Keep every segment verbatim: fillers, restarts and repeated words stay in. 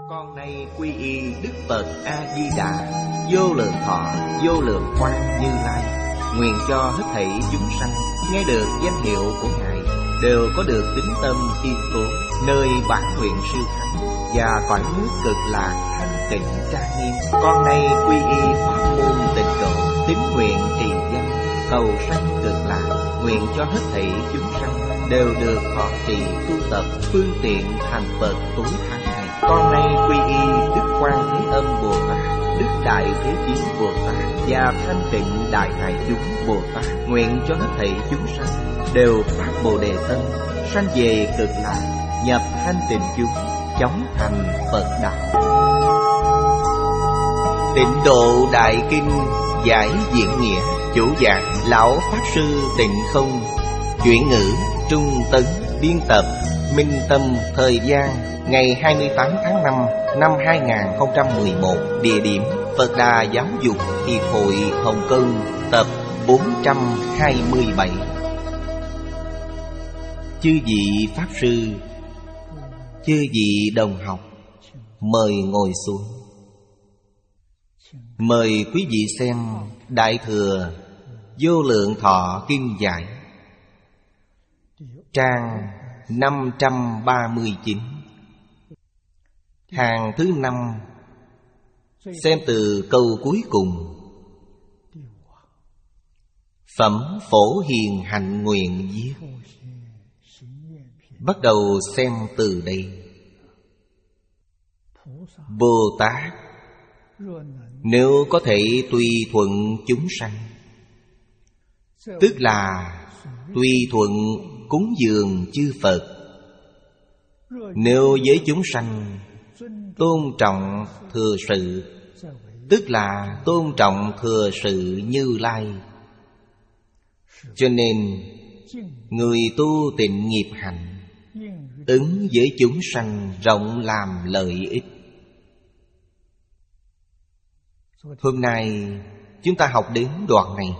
Con nay quy y Đức Phật A-di-đà, vô lượng thọ, vô lượng quang Như Lai. Nguyện cho hết thảy chúng sanh nghe được danh hiệu của Ngài đều có được tín tâm kiên cố, nơi bản nguyện siêu thắng và cõi nước cực lạc thanh tịnh trang nghiêm. Con nay quy y pháp môn tịnh độ, tín nguyện trì danh, cầu sanh cực lạc. Nguyện cho hết thảy chúng sanh đều được thọ trì tu tập phương tiện thành Phật tối thắng này. Con nay quy y Đức Quan Thế Âm Bồ Tát, Đức Đại Thế Chí Bồ Tát và Thanh Tịnh Đại Hải Chúng Bồ Tát. Nguyện cho hết thảy chúng sanh đều phát Bồ Đề tâm, sanh về cực lạc, nhập thanh tịnh chúng, chóng thành Phật đạo. Tịnh Độ Đại Kinh giải diễn nghĩa. Chủ giảng Lão Pháp Sư Tịnh Không. Chuyển ngữ Trung Tấn. Biên tập Minh Tâm. Thời gian ngày hai mươi tám tháng năm năm hai nghìn không trăm mười một. Địa điểm Phật Đà Giáo dục Hiệp hội Hồng Kông. Tập bốn trăm hai mươi bảy. Chư vị Pháp Sư, chư vị đồng học, mời ngồi xuống. Mời quý vị xem Đại Thừa Vô Lượng Thọ Kinh Giải, trang năm trăm ba mươi chín, hàng thứ năm. Xem từ câu cuối cùng. Phẩm Phổ Hiền Hạnh Nguyện viết. Bắt đầu xem từ đây. Bồ Tát nếu có thể tùy thuận chúng sanh, tức là tùy thuận cúng dường chư Phật. Nếu với chúng sanh tôn trọng thừa sự, tức là tôn trọng thừa sự Như Lai. Cho nên người tu tịnh nghiệp hạnh ứng với chúng sanh rộng làm lợi ích. Hôm nay chúng ta học đến đoạn này.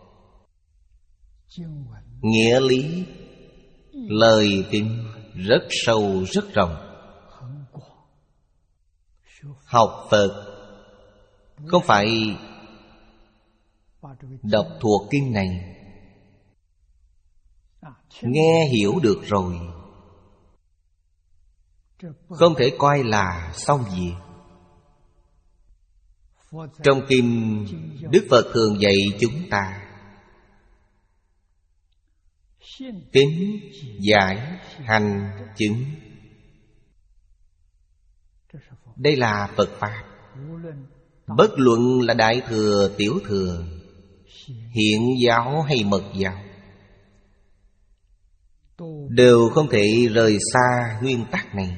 Nghĩa lý lời kinh rất sâu rất rộng. Học Phật không phải đọc thuộc kinh này, nghe hiểu được rồi không thể coi là xong việc. Trong kinh, Đức Phật thường dạy chúng ta tín, giải, hành, chứng. Đây là Phật Pháp. Bất luận là Đại Thừa, Tiểu Thừa, Hiện giáo hay Mật giáo, đều không thể rời xa nguyên tắc này.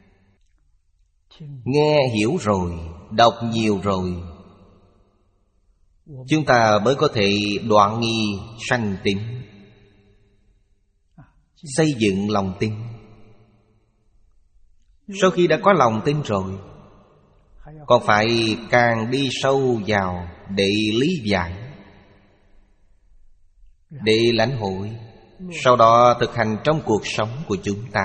Nghe hiểu rồi, đọc nhiều rồi, chúng ta mới có thể đoạn nghi sanh tín, xây dựng lòng tin. Sau khi đã có lòng tin rồi, còn phải càng đi sâu vào để lý giải, để lãnh hội, sau đó thực hành trong cuộc sống của chúng ta.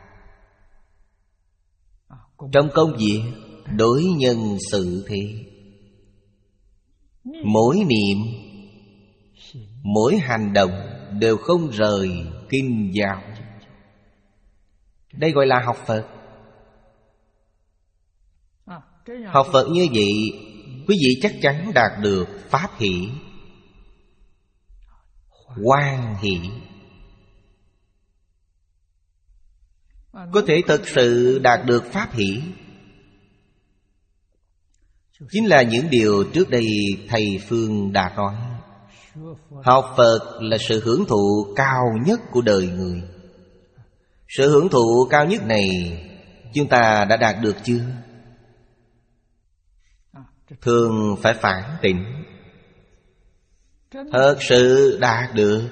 Trong công việc, đối nhân xử thế, mỗi niệm, mỗi hành động đều không rời kinh giáo. Đây gọi là học Phật. Học Phật như vậy, quý vị chắc chắn đạt được pháp hỷ, hoan hỷ. Có thể thực sự đạt được pháp hỷ chính là những điều trước đây Thầy Phương đã nói. Học Phật là sự hưởng thụ cao nhất của đời người. Sự hưởng thụ cao nhất này chúng ta đã đạt được chưa? Thường phải phản tỉnh. Thật sự đạt được,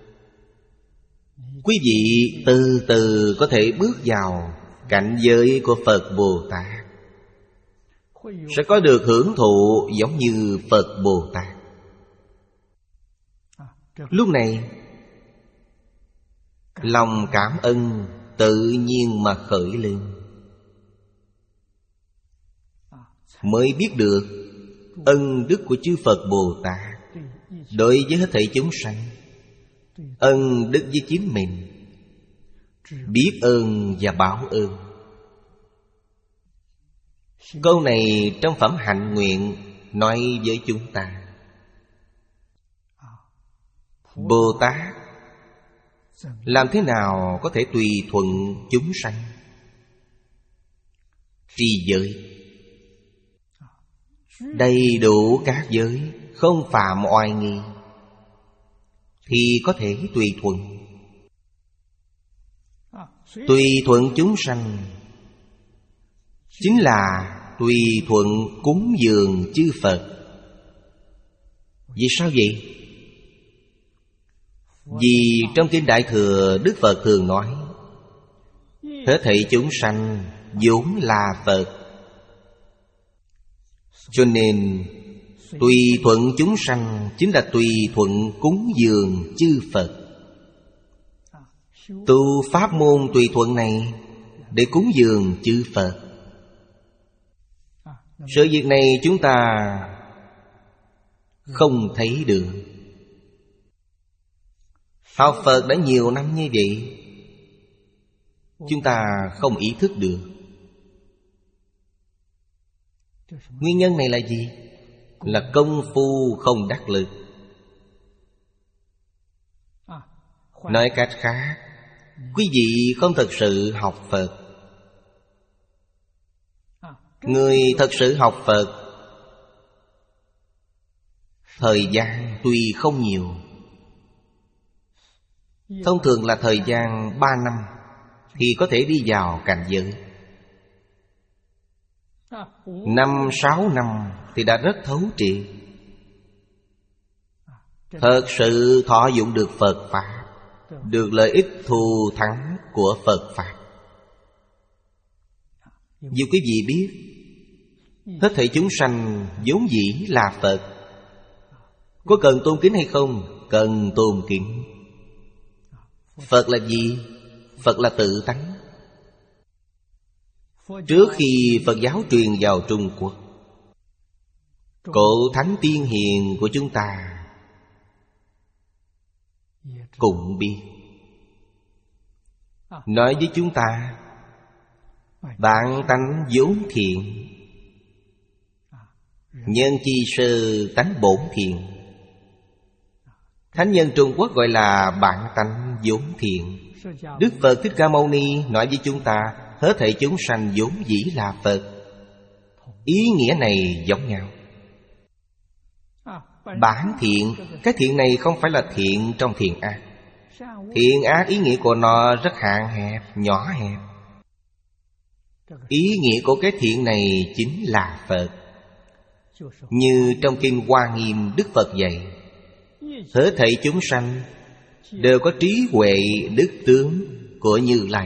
quý vị từ từ có thể bước vào cảnh giới của Phật Bồ Tát, sẽ có được hưởng thụ giống như Phật Bồ Tát. Lúc này lòng cảm ơn tự nhiên mà khởi lên. mới biết được ân đức của chư Phật Bồ Tát đối với hết thảy chúng sanh, ân đức với chính mình, biết ơn và báo ơn. Câu này trong phẩm hạnh nguyện nói với chúng ta, Bồ Tát làm thế nào có thể tùy thuận chúng sanh? Trì giới, đầy đủ các giới, không phạm oai nghi, thì có thể tùy thuận. Tùy thuận chúng sanh chính là tùy thuận cúng dường chư Phật. Vì sao vậy? Vì trong Kinh Đại Thừa, Đức Phật thường nói hết thảy chúng sanh vốn là Phật. Cho nên tùy thuận chúng sanh chính là tùy thuận cúng dường chư Phật. Tu pháp môn tùy thuận này để cúng dường chư Phật. Sự việc này chúng ta không thấy được. Học Phật đã nhiều năm như vậy, chúng ta không ý thức được. Nguyên nhân này là gì? Là công phu không đắc lực. Nói cách khác, quý vị không thực sự học Phật. Người thật sự học Phật, thời gian tuy không nhiều, thông thường là thời gian ba năm thì có thể đi vào cảnh giới. Năm, sáu năm thì đã rất thấu triệt, thật sự thọ dụng được Phật Pháp, được lợi ích thù thắng của Phật Pháp. Dù quý vị biết hết thảy chúng sanh vốn dĩ là Phật, có cần tôn kính hay không? Cần tôn kính. Phật là gì? Phật là tự tánh. Trước khi Phật giáo truyền vào Trung Quốc, cổ thánh tiên hiền của chúng ta cũng biết, nói với chúng ta bản tánh vốn thiện, nhân chi sơ tánh bổn thiện. Thánh nhân Trung Quốc gọi là bản tánh vốn thiện. Đức Phật Thích Ca Mâu Ni nói với chúng ta hết thảy chúng sanh vốn dĩ là Phật. Ý nghĩa này giống nhau. Bản thiện, cái thiện này không phải là thiện trong thiện ác. Thiện ác ý nghĩa của nó rất hạn hẹp, nhỏ hẹp. Ý nghĩa của cái thiện này chính là Phật. Như trong Kinh Hoa Nghiêm, Đức Phật dạy hết thảy chúng sanh đều có trí huệ đức tướng của Như Lai.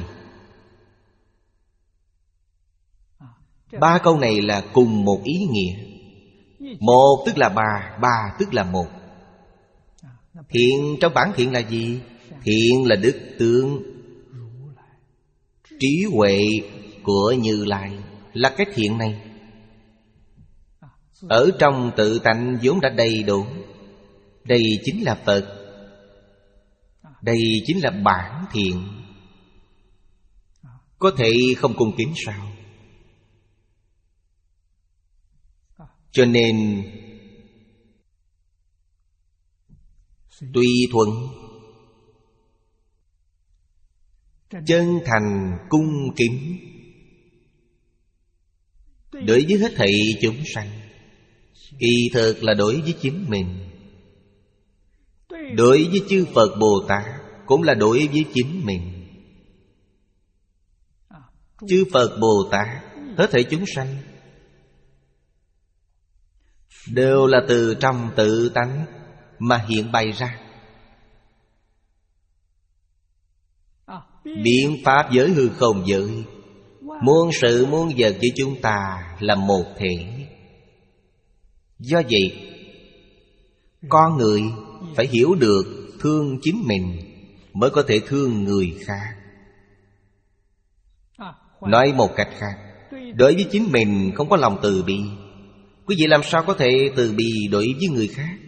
Ba câu này là cùng một ý nghĩa. Một tức là ba, ba tức là một. Thiện trong bản thiện là gì? Thiện là đức tướng, trí huệ của Như Lai là cái thiện này. Ở trong tự tánh vốn đã đầy đủ. Đây chính là Phật. Đây chính là bản thiện. Có thể không cung kính sao? Cho nên tùy thuận, chân thành cung kính đối với hết thảy chúng sanh, kỳ thực là đối với chính mình. Đối với chư Phật Bồ Tát cũng là đối với chính mình. Chư Phật Bồ Tát, hết thảy chúng sanh đều là từ trong tự tánh mà hiện bày ra. Biện pháp giới hư không giới, muôn sự muôn vật với chúng ta là một thể. Do vậy, con người phải hiểu được thương chính mình mới có thể thương người khác. Nói một cách khác, đối với chính mình không có lòng từ bi, Quý vị làm sao có thể từ bi đối với người khác?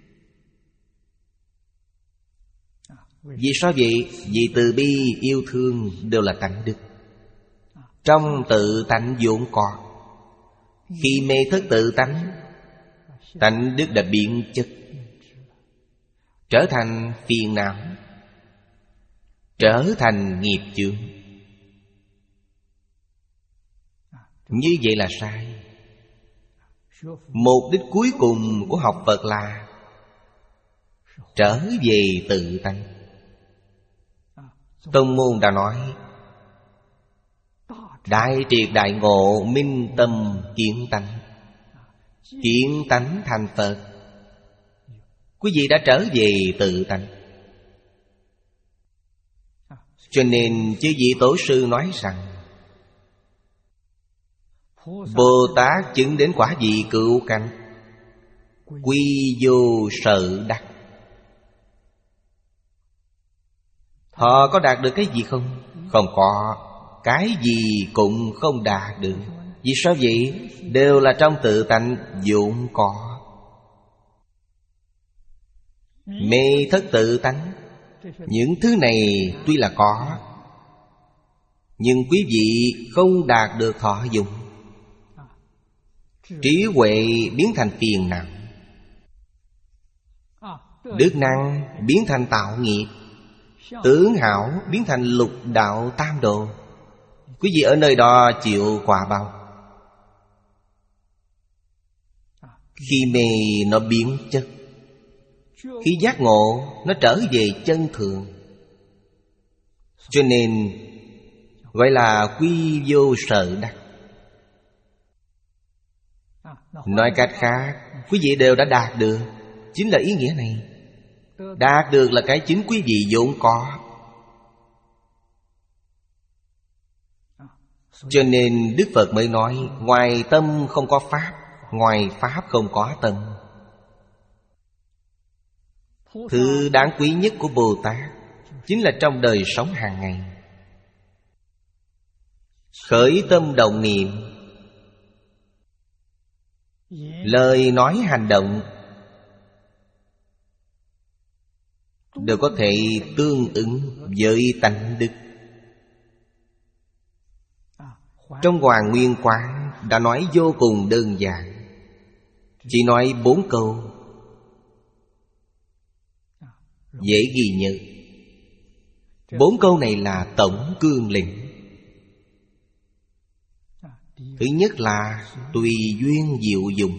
Vì sao vậy? Vì từ bi yêu thương đều là tánh đức, trong tự tánh vốn có. Khi mê thất tự tánh, tánh đức đã biến chất, trở thành phiền não, trở thành nghiệp chướng. Như vậy là sai. Mục đích cuối cùng của học Phật là trở về tự tánh. Tông môn đã nói đại triệt đại ngộ, minh tâm kiến tánh. Kiến tánh thành Phật. Quý vị đã trở về tự tánh. Cho nên chư vị tổ sư nói rằng Bồ Tát chứng đến quả vị cựu cánh, quy vô sợ đắc. Họ có đạt được cái gì không? Không có. Cái gì cũng không đạt được. Vì sao vậy? Đều là trong tự tánh vốn có. Mê thất tự tánh, những thứ này tuy là có, nhưng quý vị không đạt được thọ dụng. Trí huệ biến thành phiền não, đức năng biến thành tạo nghiệp, tướng hảo biến thành lục đạo tam đồ. Quý vị ở nơi đó chịu quả báo. Khi mê nó biến chất, khi giác ngộ nó trở về chân thường. Cho nên gọi là quy vô sợ đắc. Nói cách khác, quý vị đều đã đạt được. Chính là ý nghĩa này. Đạt được là cái chính quý vị vốn có. Cho nên Đức Phật mới nói ngoài tâm không có Pháp, ngoài Pháp không có tâm. Thứ đáng quý nhất của Bồ Tát chính là trong đời sống hàng ngày. Khởi tâm động niệm, lời nói hành động đều có thể tương ứng với tánh đức. Trong Hoàng Nguyên Quán đã nói vô cùng đơn giản, chỉ nói bốn câu, dễ ghi nhớ. Bốn câu này là tổng cương lĩnh. Thứ nhất là tùy duyên diệu dụng.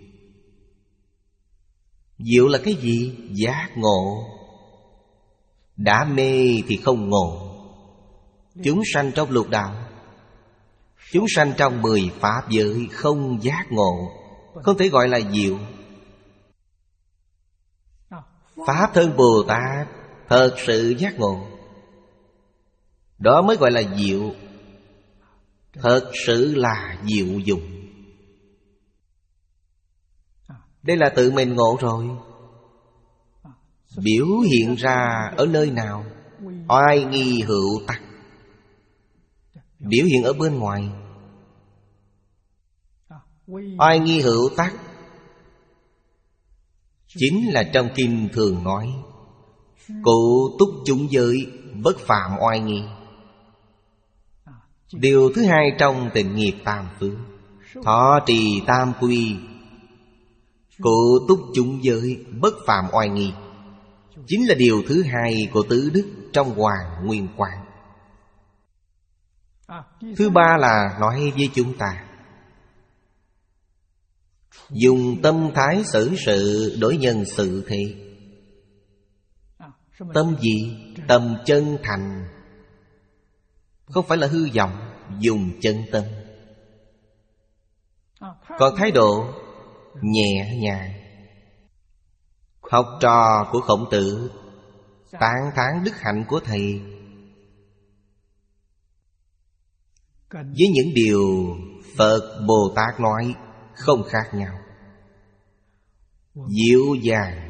Diệu là cái gì? Giác ngộ. Đã mê thì không ngộ. Chúng sanh trong lục đạo, chúng sanh trong mười pháp giới không giác ngộ, không thể gọi là diệu. Pháp thân Bồ Tát thật sự giác ngộ, đó mới gọi là diệu. Thật sự là diệu dụng. Đây là tự mình ngộ rồi. Biểu hiện ra ở nơi nào? Oai nghi hữu tắc. Biểu hiện ở bên ngoài. Oai nghi hữu tắc chính là trong kinh thường nói cụ túc chúng giới, bất phạm oai nghi. Điều thứ hai trong tịnh nghiệp tam phước, thọ trì tam quy, cụ túc chúng giới, bất phạm oai nghi, chính là điều thứ hai của tứ đức trong Hoàng Nguyên Quán. Thứ ba là nói với chúng ta dùng tâm thái xử sự đối nhân xử thế. Tâm gì? Tâm chân thành, không phải là hư vọng, dùng chân tâm. Còn thái độ nhẹ nhàng. Học trò của Khổng Tử tán thán đức hạnh của thầy với những điều Phật Bồ Tát nói không khác nhau. Dịu dàng,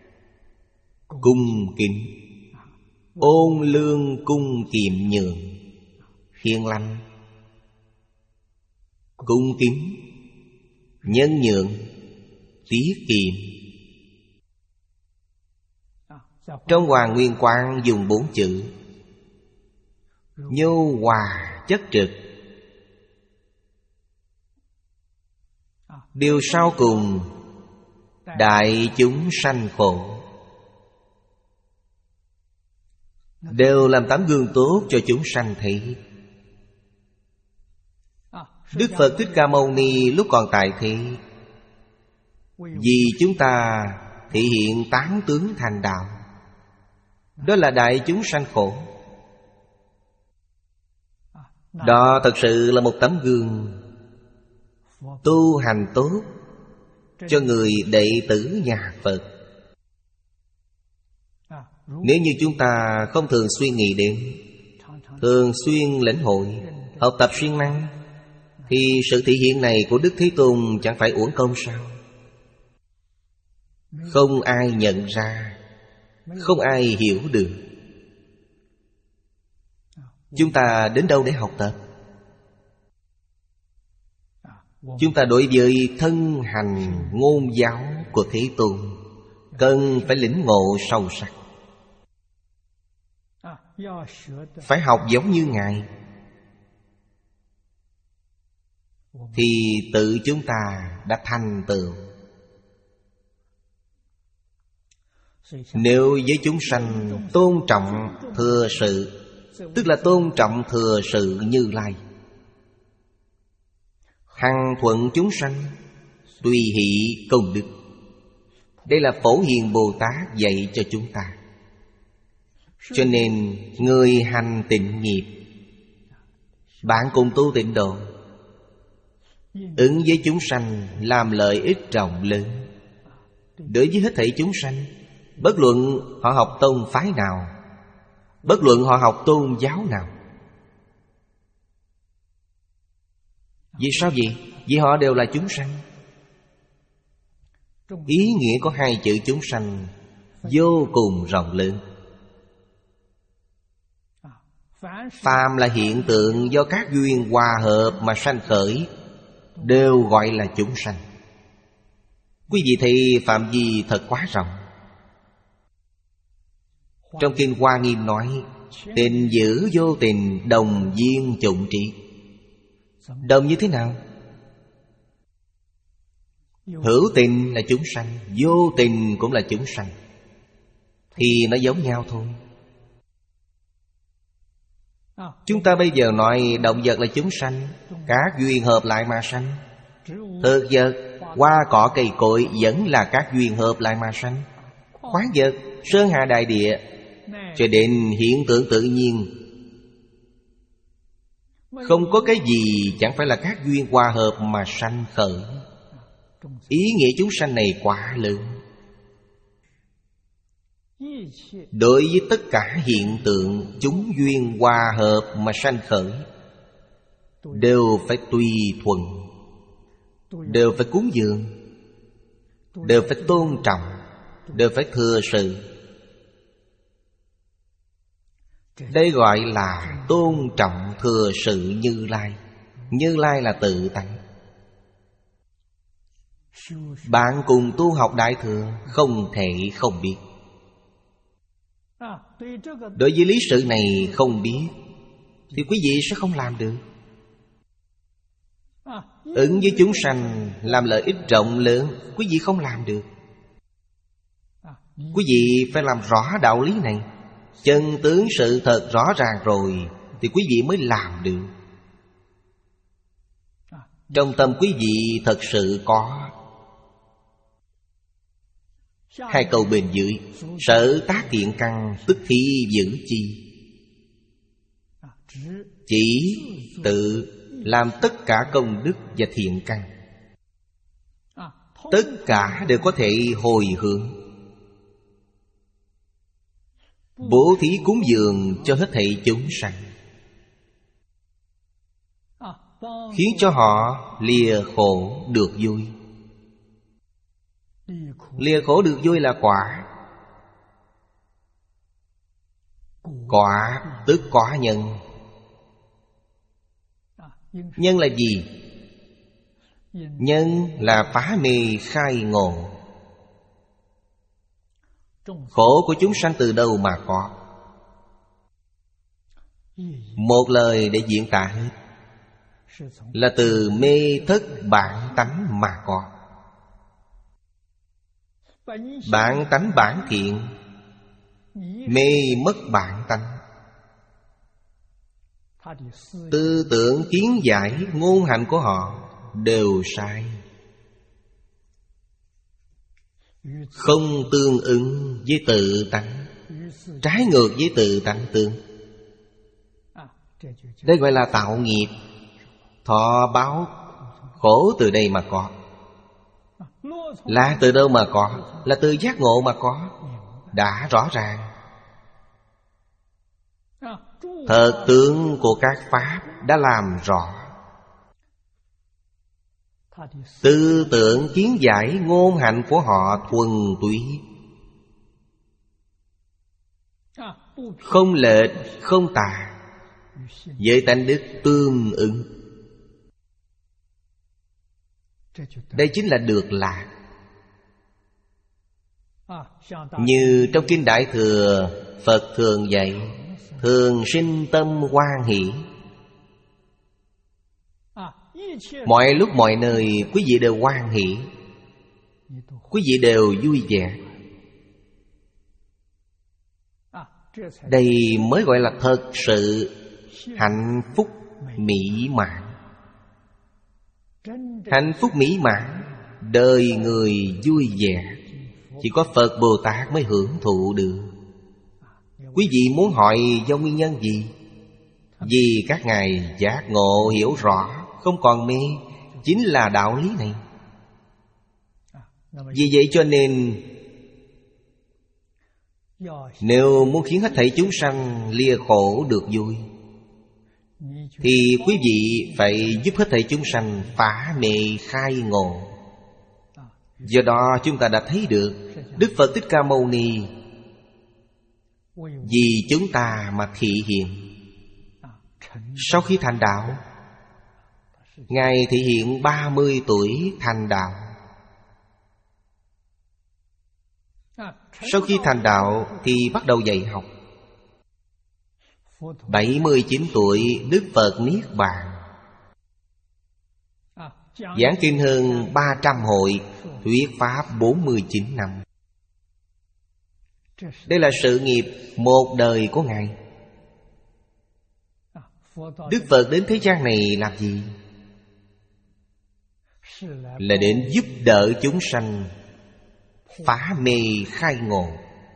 cung kính, ôn lương cung kiệm nhường, hiền lành, cung kính, nhân nhượng, tiết kiệm. Trong Hoàng Nguyên Quang dùng bốn chữ nhu hòa chất trực. Điều sau cùng, đại chúng sanh khổ, đều làm tấm gương tốt cho chúng sanh thấy. Đức Phật Thích Ca Mâu Ni lúc còn tại thế, vì chúng ta thể hiện tán tướng thành đạo, đó là đại chúng sanh khổ. Đó thật sự là một tấm gương tu hành tốt cho người đệ tử nhà Phật. Nếu như chúng ta không thường xuyên nghĩ đến, thường xuyên lĩnh hội, học tập siêng năng, thì sự thể hiện này của Đức Thế Tôn chẳng phải uổng công sao? Không ai nhận ra, không ai hiểu được. Chúng ta đến đâu để học tập? Chúng ta đối với thân hành ngôn giáo của Thế Tôn cần phải lĩnh ngộ sâu sắc, phải học giống như Ngài, thì tự chúng ta đã thành tựu. Nếu với chúng sanh tôn trọng thừa sự, tức là tôn trọng thừa sự Như Lai, hằng thuận chúng sanh, tùy hỷ công đức. Đây là Phổ Hiền Bồ Tát dạy cho chúng ta. Cho nên người hành tịnh nghiệp, bạn cùng tu tịnh độ, ứng với chúng sanh làm lợi ích rộng lớn. Đối với hết thảy chúng sanh, bất luận họ học tông phái nào, bất luận họ học tôn giáo nào. Vì sao vậy? Vì họ đều là chúng sanh. Ý nghĩa của hai chữ chúng sanh vô cùng rộng lớn. Phàm là hiện tượng do các duyên hòa hợp mà sanh khởi, đều gọi là chúng sanh. Quý vị thấy phạm vi thật quá rộng. Trong Kinh Hoa Nghiêm nói, tình giữ vô tình, đồng duyên chủng trị. Đồng như thế nào? Hữu tình là chúng sanh, vô tình cũng là chúng sanh, thì nó giống nhau thôi. Chúng ta bây giờ nói động vật là chúng sanh, các duyên hợp lại mà sanh. Thực vật, hoa cỏ cây cội vẫn là các duyên hợp lại mà sanh. Khoáng vật, sơn hà đại địa, cho đến hiện tượng tự nhiên, không có cái gì chẳng phải là các duyên hòa hợp mà sanh khởi. Ý nghĩa chúng sanh này quá lớn. Đối với tất cả hiện tượng chúng duyên hòa hợp mà sanh khởi, đều phải tùy thuận, đều phải cúng dường, đều phải tôn trọng, đều phải thừa sự. Đây gọi là tôn trọng thừa sự Như Lai. Như Lai là tự tánh. Bạn cùng tu học Đại Thừa không thể không biết. Đối với lý sự này không biết, thì quý vị sẽ không làm được. Ứng với chúng sanh làm lợi ích rộng lớn, quý vị không làm được. Quý vị phải làm rõ đạo lý này, chân tướng sự thật rõ ràng rồi, thì quý vị mới làm được. Trong tâm quý vị thật sự có hai câu bên dưới: sở tác thiện căn, tức thi giữ chi. Chỉ tự làm tất cả công đức và thiện căn, tất cả đều có thể hồi hướng, bố thí cúng dường cho hết thảy chúng sanh, khiến cho họ lìa khổ được vui. Lìa khổ được vui là quả. Quả tức có nhân. Nhân là gì? Nhân là phá mê khai ngộ. Khổ của chúng sanh từ đâu mà có? Một lời để diễn tả hết, là từ mê thất bản tánh mà có. Bản tánh bản thiện, mê mất bản tánh. Tư tưởng kiến giải ngôn hạnh của họ đều sai, không tương ứng với tự tánh, trái ngược với tự tánh tương. Đây gọi là tạo nghiệp. Thọ báo khổ từ đây mà có. Là từ đâu mà có? Là từ giác ngộ mà có. Đã rõ ràng. Thật tướng của các pháp đã làm rõ. Tư tưởng kiến giải ngôn hạnh của họ thuần túy, không lệch không tà, với tánh đức tương ứng. Đây chính là được lạc. Như trong Kinh Đại Thừa, Phật thường dạy thường sinh tâm hoan hỷ. Mọi lúc mọi nơi quý vị đều hoan hỷ, quý vị đều vui vẻ. Đây mới gọi là thật sự hạnh phúc mỹ mãn. Hạnh phúc mỹ mãn, đời người vui vẻ, chỉ có Phật Bồ Tát mới hưởng thụ được. Quý vị muốn hỏi do nguyên nhân gì? Vì các ngài giác ngộ hiểu rõ, không còn mê. Chính là đạo lý này. Vì vậy cho nên, nếu muốn khiến hết thảy chúng sanh lìa khổ được vui, thì quý vị phải giúp hết thảy chúng sanh phá mê khai ngộ. Do đó chúng ta đã thấy được Đức Phật Thích Ca Mâu Ni vì chúng ta mà thị hiện. Sau khi thành đạo, Ngài thị hiện ba mươi tuổi thành đạo. Sau khi thành đạo thì bắt đầu dạy học. Bảy mươi chín tuổi Đức Phật Niết Bàn. Giảng kinh hơn ba trăm hội, thuyết pháp bốn mươi chín năm. Đây là sự nghiệp một đời của Ngài. Đức Phật đến thế gian này làm gì? Là đến giúp đỡ chúng sanh phá mê khai ngộ.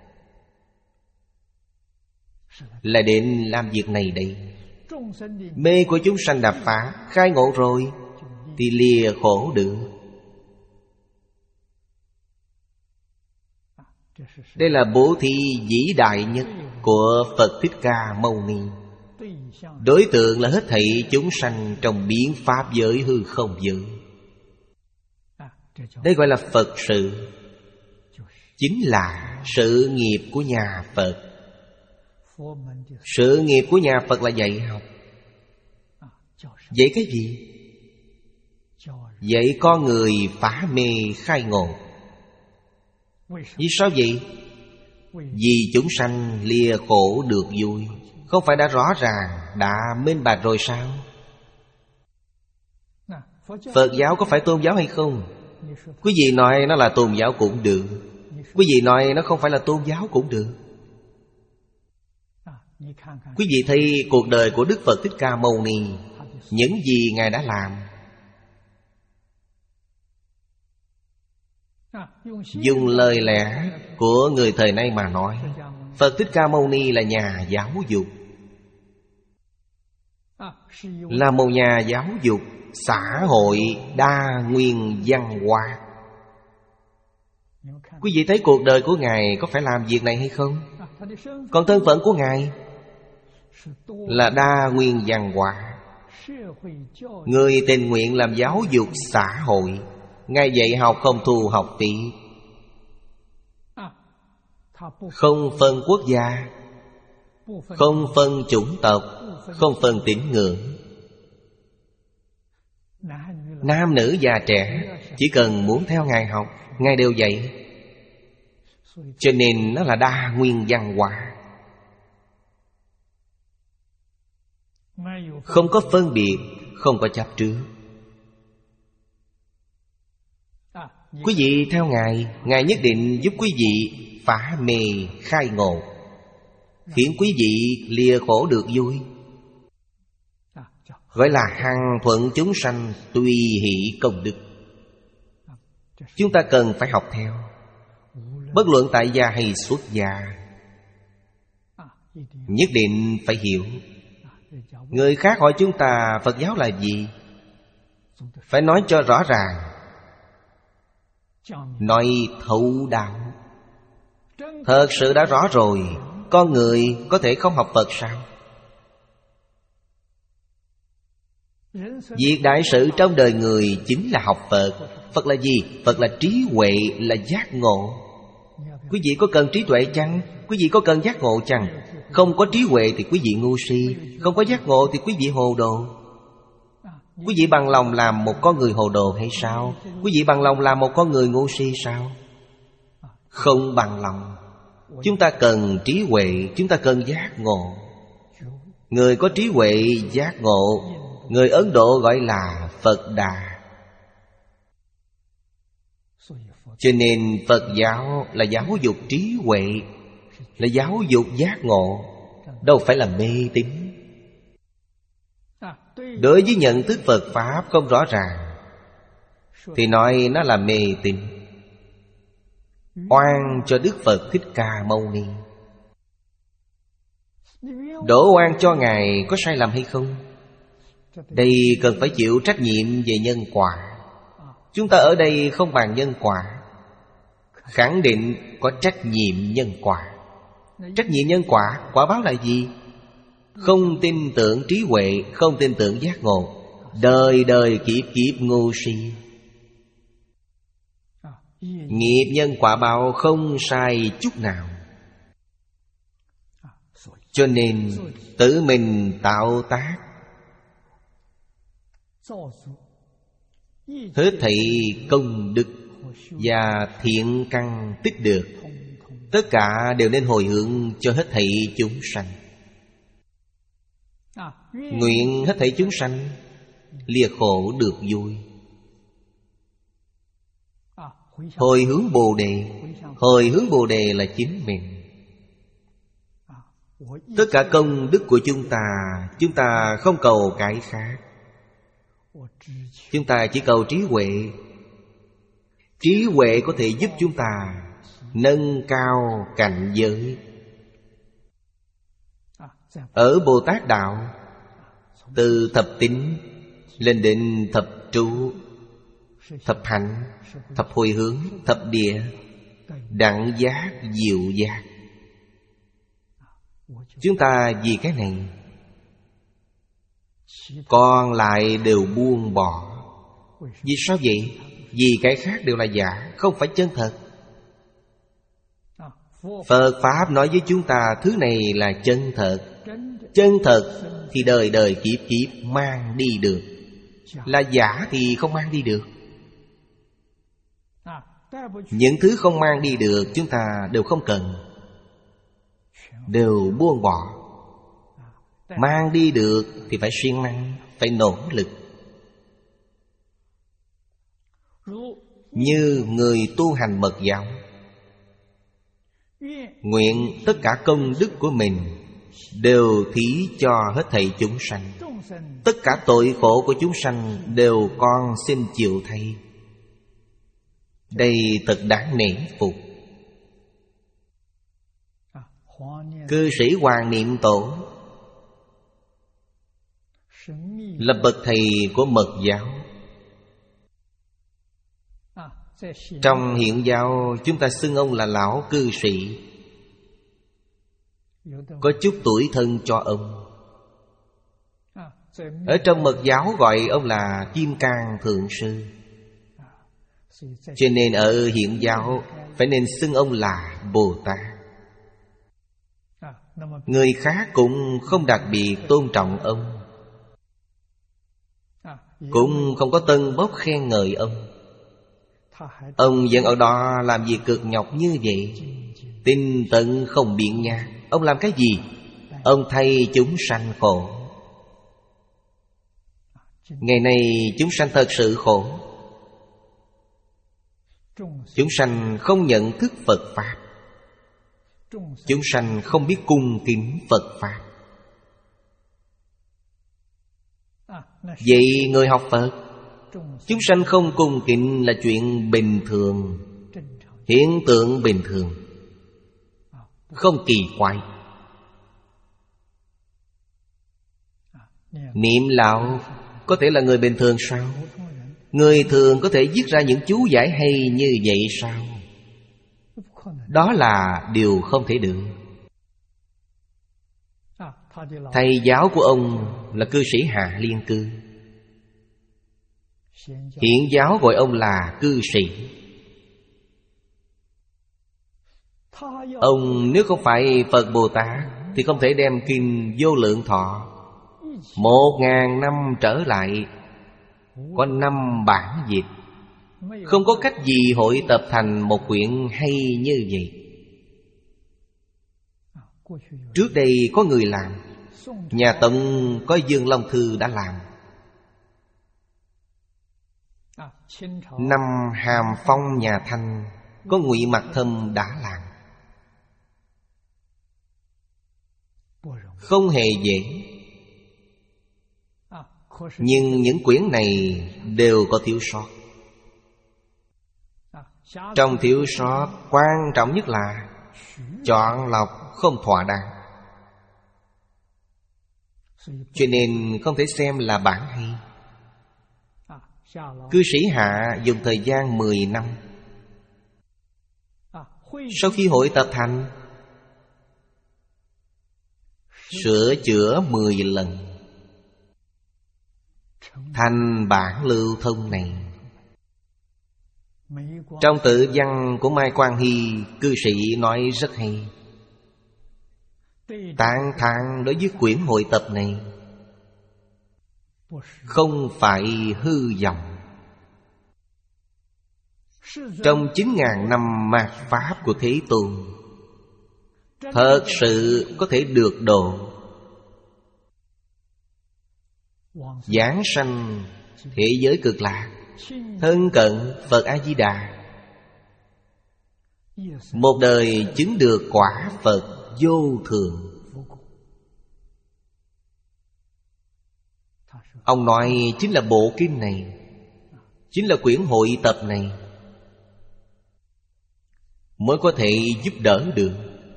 Là đến làm việc này đây. Mê của chúng sanh đã phá, khai ngộ rồi thì lìa khổ được. Đây là bố thí vĩ đại nhất của Phật Thích Ca Mâu Ni. Đối tượng là hết thảy chúng sanh trong biến pháp giới hư không giới. Đây gọi là Phật sự. Chính là sự nghiệp của nhà Phật. Sự nghiệp của nhà Phật là dạy học. Dạy cái gì? Dạy con người phá mê khai ngộ. Vì sao vậy? Vì chúng sanh lìa khổ được vui. Không phải đã rõ ràng, đã minh bạch rồi sao? Phật giáo có phải tôn giáo hay không? Quý vị nói nó là tôn giáo cũng được, quý vị nói nó không phải là tôn giáo cũng được. Quý vị thấy cuộc đời của Đức Phật Thích Ca Mâu Ni, những gì Ngài đã làm. Dùng lời lẽ của người thời nay mà nói, Phật Thích Ca Mâu Ni là nhà giáo dục. Là một nhà giáo dục xã hội đa nguyên văn hóa. Quý vị thấy cuộc đời của Ngài có phải làm việc này hay không? Còn thân phận của Ngài là đa nguyên văn hóa, người tình nguyện làm giáo dục xã hội. Ngài dạy học không thu học phí, không phân quốc gia, không phân chủng tộc, không phân tín ngưỡng. Nam nữ già trẻ chỉ cần muốn theo Ngài học, Ngài đều dạy. Cho nên nó là đa nguyên văn hóa, không có phân biệt, không có chấp trước. Quý vị theo Ngài, Ngài nhất định giúp quý vị phá mê khai ngộ, khiến quý vị lìa khổ được vui. Gọi là hằng thuận chúng sanh, tùy hỷ công đức. Chúng ta cần phải học theo, bất luận tại gia hay xuất gia, nhất định phải hiểu. Người khác hỏi chúng ta Phật giáo là gì, phải nói cho rõ ràng, nói thấu đáo. Thật sự đã rõ rồi, con người có thể không học Phật sao? Việc đại sự trong đời người chính là học Phật. Phật là gì? Phật là trí huệ, là giác ngộ. Quý vị có cần trí tuệ chăng? Quý vị có cần giác ngộ chăng? Không có trí huệ thì quý vị ngu si, không có giác ngộ thì quý vị hồ đồ. Quý vị bằng lòng làm một con người hồ đồ hay sao? Quý vị bằng lòng làm một con người ngu si sao? Không bằng lòng. Chúng ta cần trí huệ, chúng ta cần giác ngộ. Người có trí huệ, giác ngộ, người Ấn Độ gọi là Phật Đà. Cho nên Phật giáo là giáo dục trí huệ, là giáo dục giác ngộ, đâu phải là mê tín. Đối với nhận thức Phật Pháp không rõ ràng thì nói nó là mê tín. Oan cho Đức Phật Thích Ca Mâu Ni. Đổ oan cho Ngài có sai lầm hay không? Đây cần phải chịu trách nhiệm về nhân quả. Chúng ta ở đây không bàn nhân quả, khẳng định có trách nhiệm nhân quả. Trách nhiệm nhân quả, quả báo là gì? Không tin tưởng trí huệ, không tin tưởng giác ngộ, đời đời kiếp kiếp ngu si. Nghiệp nhân quả báo không sai chút nào. Cho nên tự mình tạo tác, hết thảy công đức và thiện căn tích được, tất cả đều nên hồi hướng cho hết thảy chúng sanh. Nguyện hết thảy chúng sanh lìa khổ được vui. Hồi hướng Bồ Đề, hồi hướng Bồ Đề là chính mình. Tất cả công đức của chúng ta, chúng ta không cầu cái khác. Chúng ta chỉ cầu trí huệ. Trí huệ có thể giúp chúng ta nâng cao cảnh giới. Ở Bồ Tát Đạo, từ thập tín lên đến thập trụ, thập hạnh, thập hồi hướng, thập địa, đẳng giác, diệu giác. Chúng ta vì cái này, còn lại đều buông bỏ. Vì sao vậy? Vì cái khác đều là giả, không phải chân thật. Phật Pháp nói với chúng ta thứ này là chân thật. Chân thật thì đời đời kiếp kiếp mang đi được, là giả thì không mang đi được. Những thứ không mang đi được chúng ta đều không cần, đều buông bỏ. Mang đi được thì phải siêng năng, phải nỗ lực. Như người tu hành mật giáo, nguyện tất cả công đức của mình đều thí cho hết thảy chúng sanh. Tất cả tội khổ của chúng sanh đều con xin chịu thay. Đây thật đáng nể phục. Cư sĩ Hoàng Niệm Tổ là bậc thầy của mật giáo. Trong hiện giáo chúng ta xưng ông là lão cư sĩ, có chút tuổi thân cho ông. Ở trong mật giáo gọi ông là Kim Cang Thượng Sư. Cho nên ở hiện giáo phải nên xưng ông là Bồ Tát. Người khác cũng không đặc biệt tôn trọng ông. cũng không có tân bốc khen ngợi ông. Ông vẫn ở đó làm việc cực nhọc như vậy, tinh tấn không biện nha. Ông làm cái gì? Ông thay chúng sanh khổ. Ngày nay chúng sanh thật sự khổ. Chúng sanh không nhận thức Phật Pháp. Chúng sanh không biết cung kính Phật Pháp. Vậy người học Phật, chúng sanh không cung kính là chuyện bình thường, hiện tượng bình thường, không kỳ quái. Niệm lão có thể là người bình thường sao? Người thường có thể viết ra những chú giải hay như vậy sao? Đó là điều không thể được. Thầy giáo của ông là cư sĩ Hạ Liên Cư. Hiện giáo gọi ông là cư sĩ. Ông nếu không phải Phật Bồ Tát thì không thể đem kinh Vô Lượng Thọ Một ngàn năm trở lại có năm bản dịch, không có cách gì hội tập thành một quyển hay như vậy. Trước đây có người làm, nhà Tống có Dương Long Thư đã làm. Năm Hàm Phong nhà Thanh có Ngụy Mặc Thâm đã làm. Không hề dễ. Nhưng những quyển này đều có thiếu sót. Trong thiếu sót quan trọng nhất là chọn lọc không thỏa đáng, cho nên không thể xem là bản hay. Cư sĩ Hạ dùng thời gian mười năm. Sau khi hội tập thành, sửa chữa mười lần, thành bản lưu thông này. Trong tự văn của Mai Quang Hy, cư sĩ nói rất hay, tán thán đối với quyển hội tập này không phải hư vọng. Trong chín ngàn năm mạt Pháp của Thế Tôn, thật sự có thể được độ, giảng sanh thế giới cực lạc, thân cận Phật A-di-đà, một đời chứng được quả Phật vô thường. Ông nói chính là bộ kinh này, chính là quyển hội tập này mới có thể giúp đỡ được.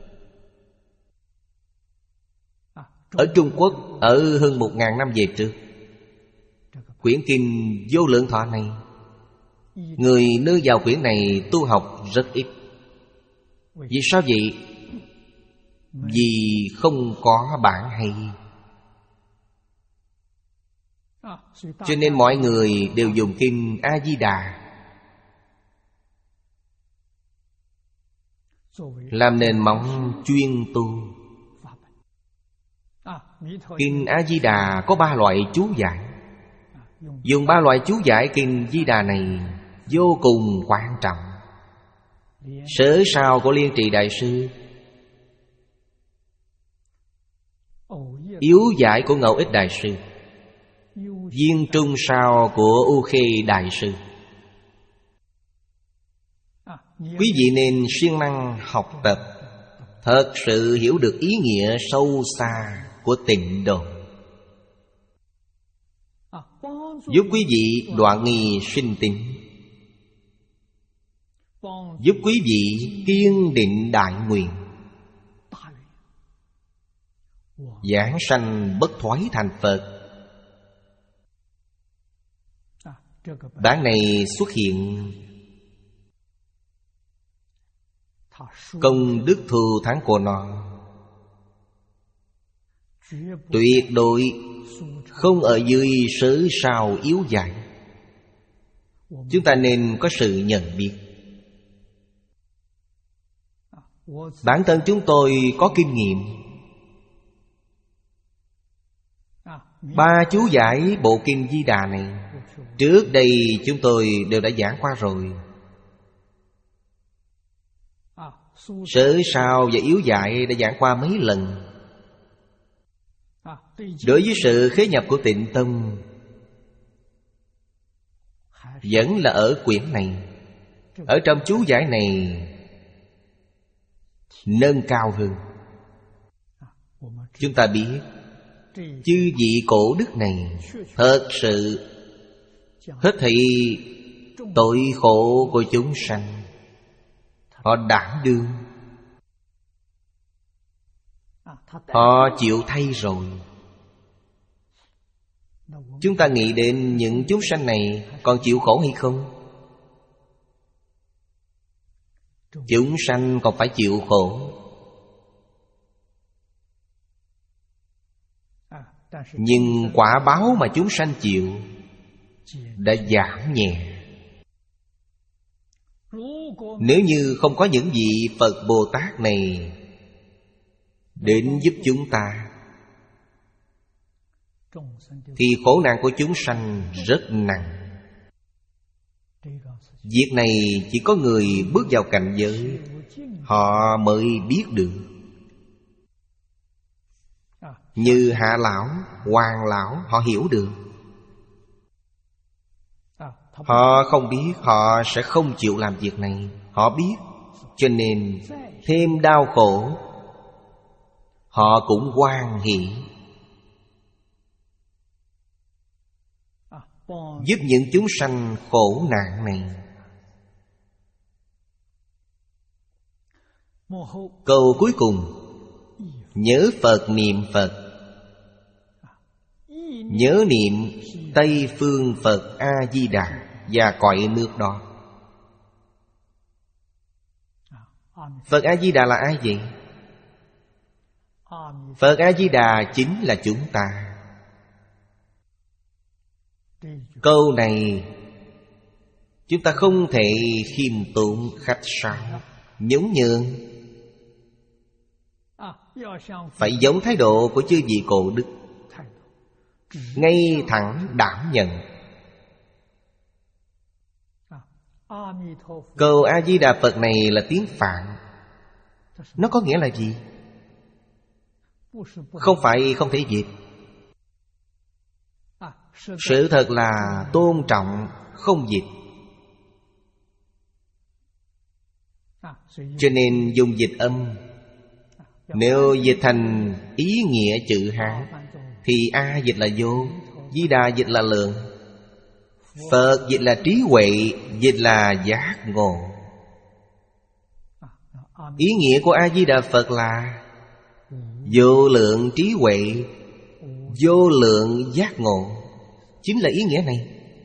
Ở Trung Quốc, ở hơn một ngàn năm về trước, quyển kinh Vô Lượng Thọ này, người nương vào quyển này tu học rất ít. Vì sao vậy? Vì không có bản hay. Cho nên mọi người đều dùng kinh A-di-đà làm nền móng chuyên tu. Kinh A-di-đà có ba loại chú giải. Dùng ba loại chú giải kinh Di-đà này vô cùng quan trọng. Sớ sao của Liên Trì Đại Sư, yếu giải của Ngẫu Ích Đại Sư, viên trung sao của U Khê Đại Sư. Quý vị nên siêng năng học tập, thật sự hiểu được ý nghĩa sâu xa của tịnh độ, giúp quý vị đoạn nghi sinh tín, giúp quý vị kiên định đại nguyện, giảng sanh bất thoái thành Phật. Bản này xuất hiện công đức thù thắng của nó tuyệt đối không ở dưới sớ sao yếu giải. Chúng ta nên có sự nhận biết. Bản thân chúng tôi có kinh nghiệm. Ba chú giải bộ Kinh Di Đà này trước đây chúng tôi đều đã giảng qua rồi. Sớ sao và yếu giải đã giảng qua mấy lần. Đối với sự khế nhập của Tịnh Tông vẫn là ở quyển này. Ở trong chú giải này nâng cao hơn. Chúng ta biết chư vị cổ đức này thật sự hết thảy tội khổ của chúng sanh họ đảm đương, họ chịu thay rồi. Chúng ta nghĩ đến những chúng sanh này còn chịu khổ hay không? Chúng sanh còn phải chịu khổ, nhưng quả báo mà chúng sanh chịu đã giảm nhẹ. Nếu như không có những vị Phật Bồ Tát này đến giúp chúng ta, thì khổ nạn của chúng sanh rất nặng. Việc này chỉ có người bước vào cảnh giới họ mới biết được. Như Hạ Lão, Hoàng Lão họ hiểu được. Họ không biết, họ sẽ không chịu làm việc này. Họ biết, cho nên thêm đau khổ họ cũng hoan hỷ, giúp những chúng sanh khổ nạn này. Câu cuối cùng: nhớ Phật niệm Phật. Nhớ niệm Tây Phương Phật A-di-đà và cõi nước đó. Phật A-di-đà là ai vậy? Phật A-di-đà chính là chúng ta. Câu này chúng ta không thể khiêm tốn khách sáo nhún nhường, phải giống thái độ của chư vị cổ đức, ngay thẳng đảm nhận. Câu A-di-đà Phật này là tiếng Phạn. Nó có nghĩa là gì? Không phải không thể dịch. Sự thật là tôn trọng, không dịch. Cho nên dùng dịch âm. Nếu dịch thành ý nghĩa chữ Hán thì A dịch là vô, Di Đà dịch là lượng, Phật dịch là trí huệ, dịch là giác ngộ. Ý nghĩa của A-di-đà Phật là vô lượng trí huệ, vô lượng giác ngộ. Chính là ý nghĩa này.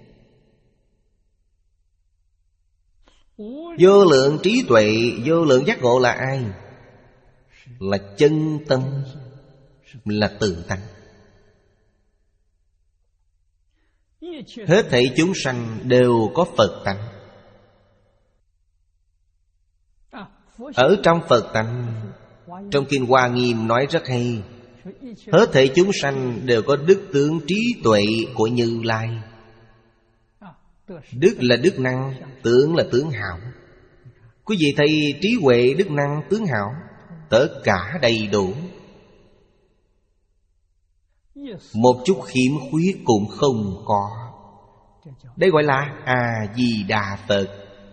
Vô lượng trí tuệ, vô lượng giác ngộ là ai? Là chân tâm, là tự tánh. Hết thảy chúng sanh đều có Phật tánh. Ở trong Phật tánh, trong Kinh Hoa Nghiêm nói rất hay: hết thảy chúng sanh đều có đức tướng trí tuệ của Như Lai. Đức là đức năng, tướng là tướng hảo. Quý vị thấy trí huệ, đức năng, tướng hảo tất cả đầy đủ, một chút khiếm khuyết cũng không có. Đây gọi là A-di-đà Phật.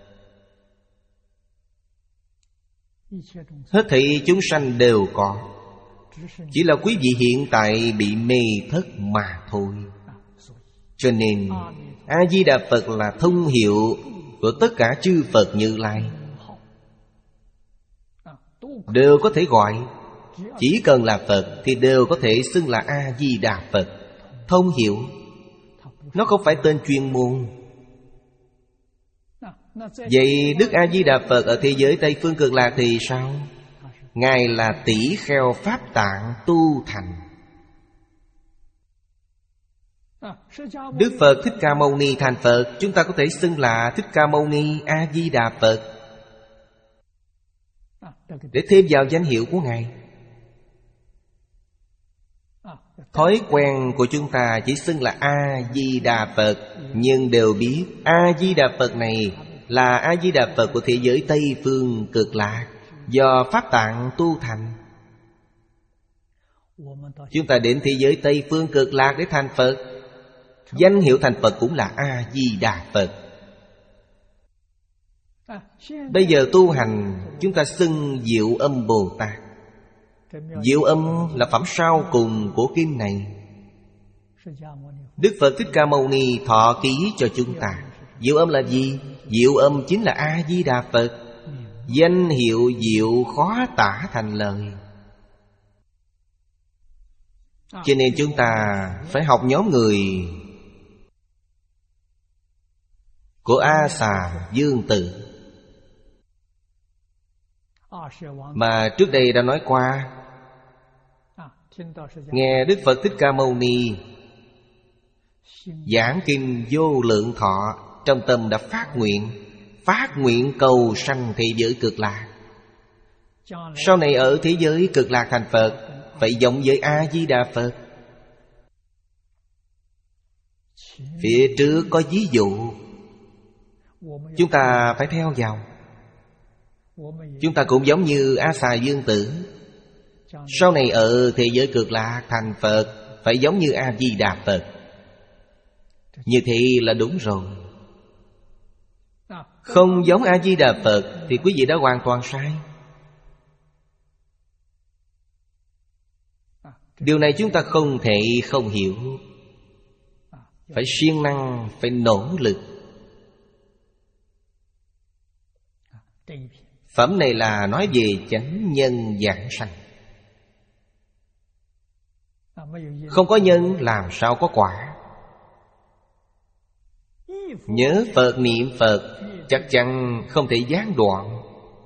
Hết thảy chúng sanh đều có, chỉ là quý vị hiện tại bị mê thất mà thôi. Cho nên A-di-đà Phật là thông hiệu của tất cả chư Phật Như Lai, đều có thể gọi. Chỉ cần là Phật thì đều có thể xưng là A-di-đà Phật. Thông hiệu, nó không phải tên chuyên môn. Vậy Đức A-di-đà Phật ở thế giới Tây Phương Cực Lạc thì sao? Ngài là tỷ kheo Pháp Tạng tu thành. Đức Phật Thích Ca Mâu Ni thành Phật, chúng ta có thể xưng là Thích Ca Mâu Ni A-di-đà Phật, để thêm vào danh hiệu của Ngài. Thói quen của chúng ta chỉ xưng là A-di-đà Phật, nhưng đều biết A-di-đà Phật này là A-di-đà Phật của thế giới Tây Phương Cực Lạc, do Pháp Tạng tu thành. Chúng ta đến thế giới Tây Phương Cực Lạc để thành Phật. Danh hiệu thành Phật cũng là A-di-đà Phật. Bây giờ tu hành, chúng ta xưng Diệu Âm Bồ Tát. Diệu Âm là phẩm sau cùng của kinh này. Đức Phật Thích Ca Mâu Ni thọ ký cho chúng ta. Diệu Âm là gì? Diệu Âm chính là A-di-đà Phật. Danh hiệu diệu khó tả thành lời. Cho nên chúng ta phải học nhóm người của A Xà Dương Tử, mà trước đây đã nói qua. Nghe Đức Phật Thích Ca Mâu Ni giảng kinh Vô Lượng Thọ, trong tâm đã phát nguyện, phát nguyện cầu sanh thế giới Cực Lạc. Sau này ở thế giới Cực Lạc thành Phật, phải giống với A-di-đà Phật. Phía trước có ví dụ, chúng ta phải theo vào. Chúng ta cũng giống như A Xà Dương Tử. Sau này ở thế giới Cực Lạc thành Phật, phải giống như A-di-đà Phật. Như thế là đúng rồi. Không giống A-di-đà Phật thì quý vị đã hoàn toàn sai. Điều này chúng ta không thể không hiểu. Phải siêng năng, phải nỗ lực. Phẩm này là nói về chánh nhân giảng sanh. Không có nhân làm sao có quả. Nhớ Phật, niệm Phật chắc chắn không thể gián đoạn.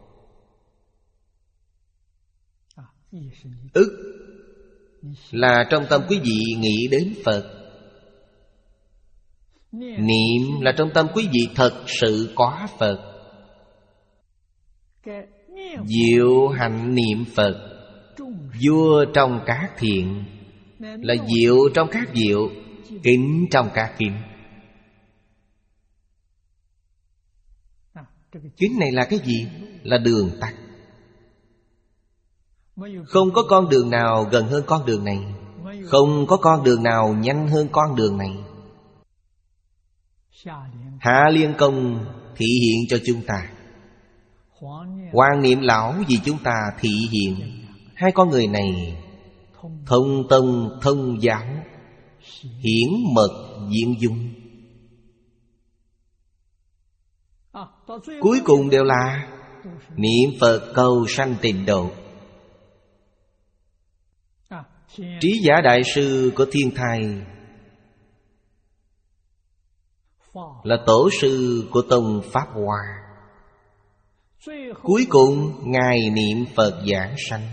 Ức là trong tâm quý vị nghĩ đến Phật. Niệm là trong tâm quý vị thật sự có Phật. Diệu hạnh niệm Phật, vua trong các thiện, là diệu trong các diệu, kính trong các kính. Kính này là cái gì? Là đường tắt. Không có con đường nào gần hơn con đường này, không có con đường nào nhanh hơn con đường này. Hạ Liên Công thị hiện cho chúng ta, Hoàng Niệm Lão vì chúng ta thị hiện. Hai con người này thông tông thông giáo, hiển mật diện dung, cuối cùng đều là niệm Phật cầu sanh tịnh độ. Trí Giả Đại Sư của Thiên Thai là tổ sư của tông Pháp Hoa. Cuối cùng Ngài niệm Phật giảng sanh.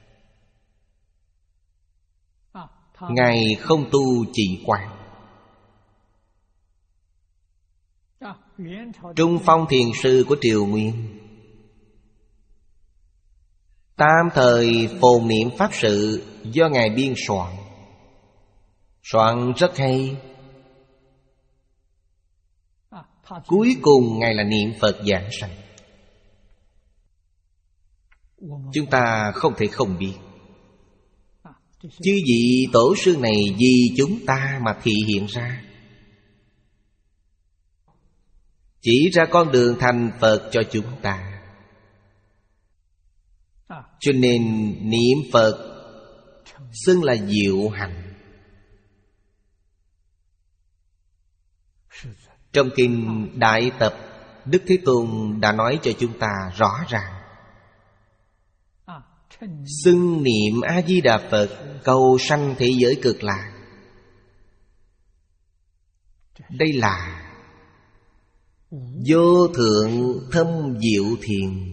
Ngài không tu trì quán. Trung Phong Thiền Sư của Triều Nguyên tam thời phồn niệm pháp sự do Ngài biên soạn. Soạn rất hay. Cuối cùng Ngài là niệm Phật giảng sanh. Chúng ta không thể không biết. Chứ vị tổ sư này vì chúng ta mà thị hiện ra, chỉ ra con đường thành Phật cho chúng ta. Cho nên niệm Phật xưng là diệu hạnh. Trong kinh Đại Tập, Đức Thế Tôn đã nói cho chúng ta rõ ràng. Xưng niệm A-di-đà Phật cầu sanh thế giới Cực Lạc. Đây là vô thượng thâm diệu thiền.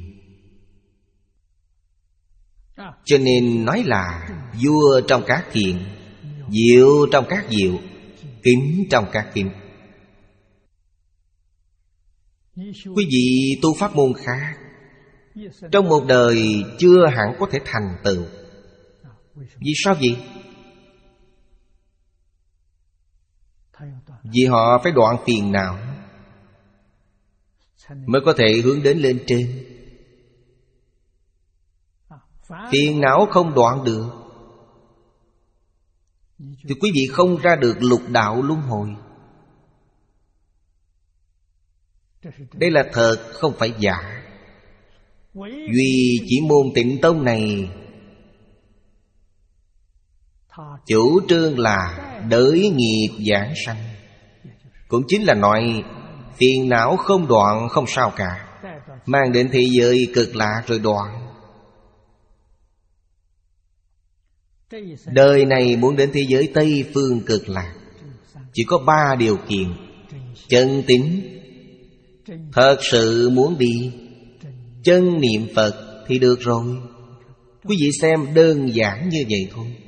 Cho nên nói là vua trong các thiện, diệu trong các diệu, kính trong các kính. Quý vị tu pháp môn khác, trong một đời chưa hẳn có thể thành tựu. Vì sao vậy? Vì họ phải đoạn phiền não mới có thể hướng đến lên trên. Phiền não không đoạn được thì quý vị không ra được lục đạo luân hồi. Đây là thật, không phải giả. Duy chỉ môn Tịnh Tông này chủ trương là đới nghiệp giảng sanh, cũng chính là nói phiền não không đoạn không sao cả, mang đến thế giới cực lạc rồi đoạn. Đời này muốn đến thế giới Tây Phương cực lạc chỉ có ba điều kiện: chân tín, thật sự muốn đi, chân niệm Phật thì được rồi. Quý vị xem đơn giản như vậy thôi.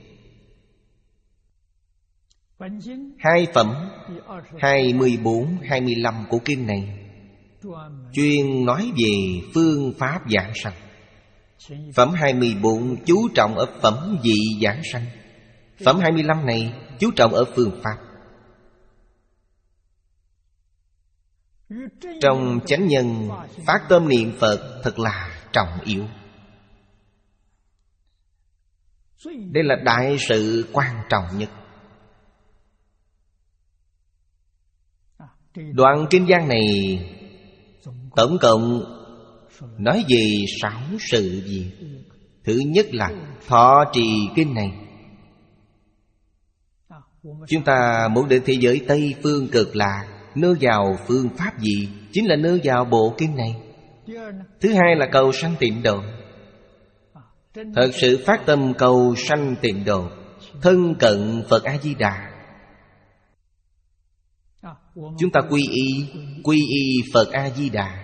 Hai phẩm hai mươi bốn, hai mươi lăm của kinh này chuyên nói về phương pháp giảng sanh. Phẩm hai mươi bốn chú trọng ở phẩm vị giảng sanh. Phẩm hai mươi lăm này chú trọng ở phương pháp. Trong chánh nhân, phát tâm niệm Phật thật là trọng yếu. Đây là đại sự quan trọng nhất. Đoạn kinh văn này tổng cộng nói về sáu sự việc. Thứ nhất là thọ trì kinh này. Chúng ta muốn đến thế giới Tây Phương cực lạc, nương vào phương pháp gì? Chính là nương vào bộ kinh này. Thứ hai là cầu sanh tịnh độ. Thật sự phát tâm cầu sanh tịnh độ, thân cận Phật A-di-đà. Chúng ta quy y, quy y Phật A-di-đà.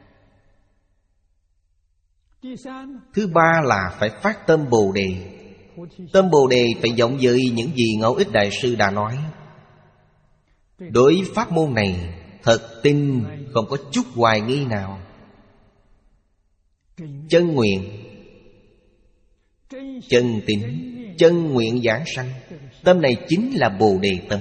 Thứ ba là phải phát tâm Bồ Đề. Tâm Bồ Đề phải giống với những gì Ngẫu Ích Đại Sư đã nói. Đối pháp môn này thật tin, không có chút hoài nghi nào. Chân nguyện, chân tín, chân nguyện giảng sanh. Tâm này chính là Bồ Đề tâm.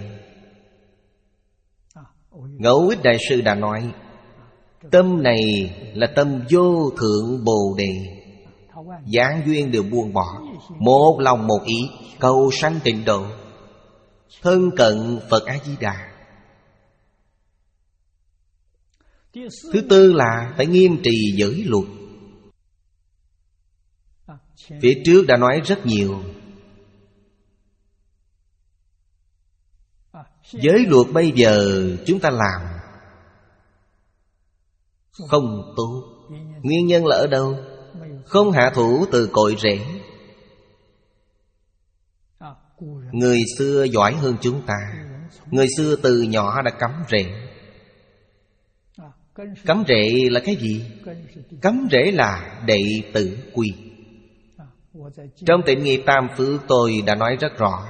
Ngẫu Ích Đại Sư đã nói, tâm này là tâm vô thượng Bồ Đề. Giảng duyên đều buông bỏ, một lòng một ý, cầu sanh tịnh độ, thân cận Phật A-di-đà. Thứ tư là phải nghiêm trì giới luật. Phía trước đã nói rất nhiều. Giới luật bây giờ chúng ta làm không tốt. Nguyên nhân là ở đâu? Không hạ thủ từ cội rễ. Người xưa giỏi hơn chúng ta. Người xưa từ nhỏ đã cắm rễ. Cắm rễ là cái gì? Cắm rễ là đệ tử quy. Trong Tịnh Nghiệp Tam Phước tôi đã nói rất rõ.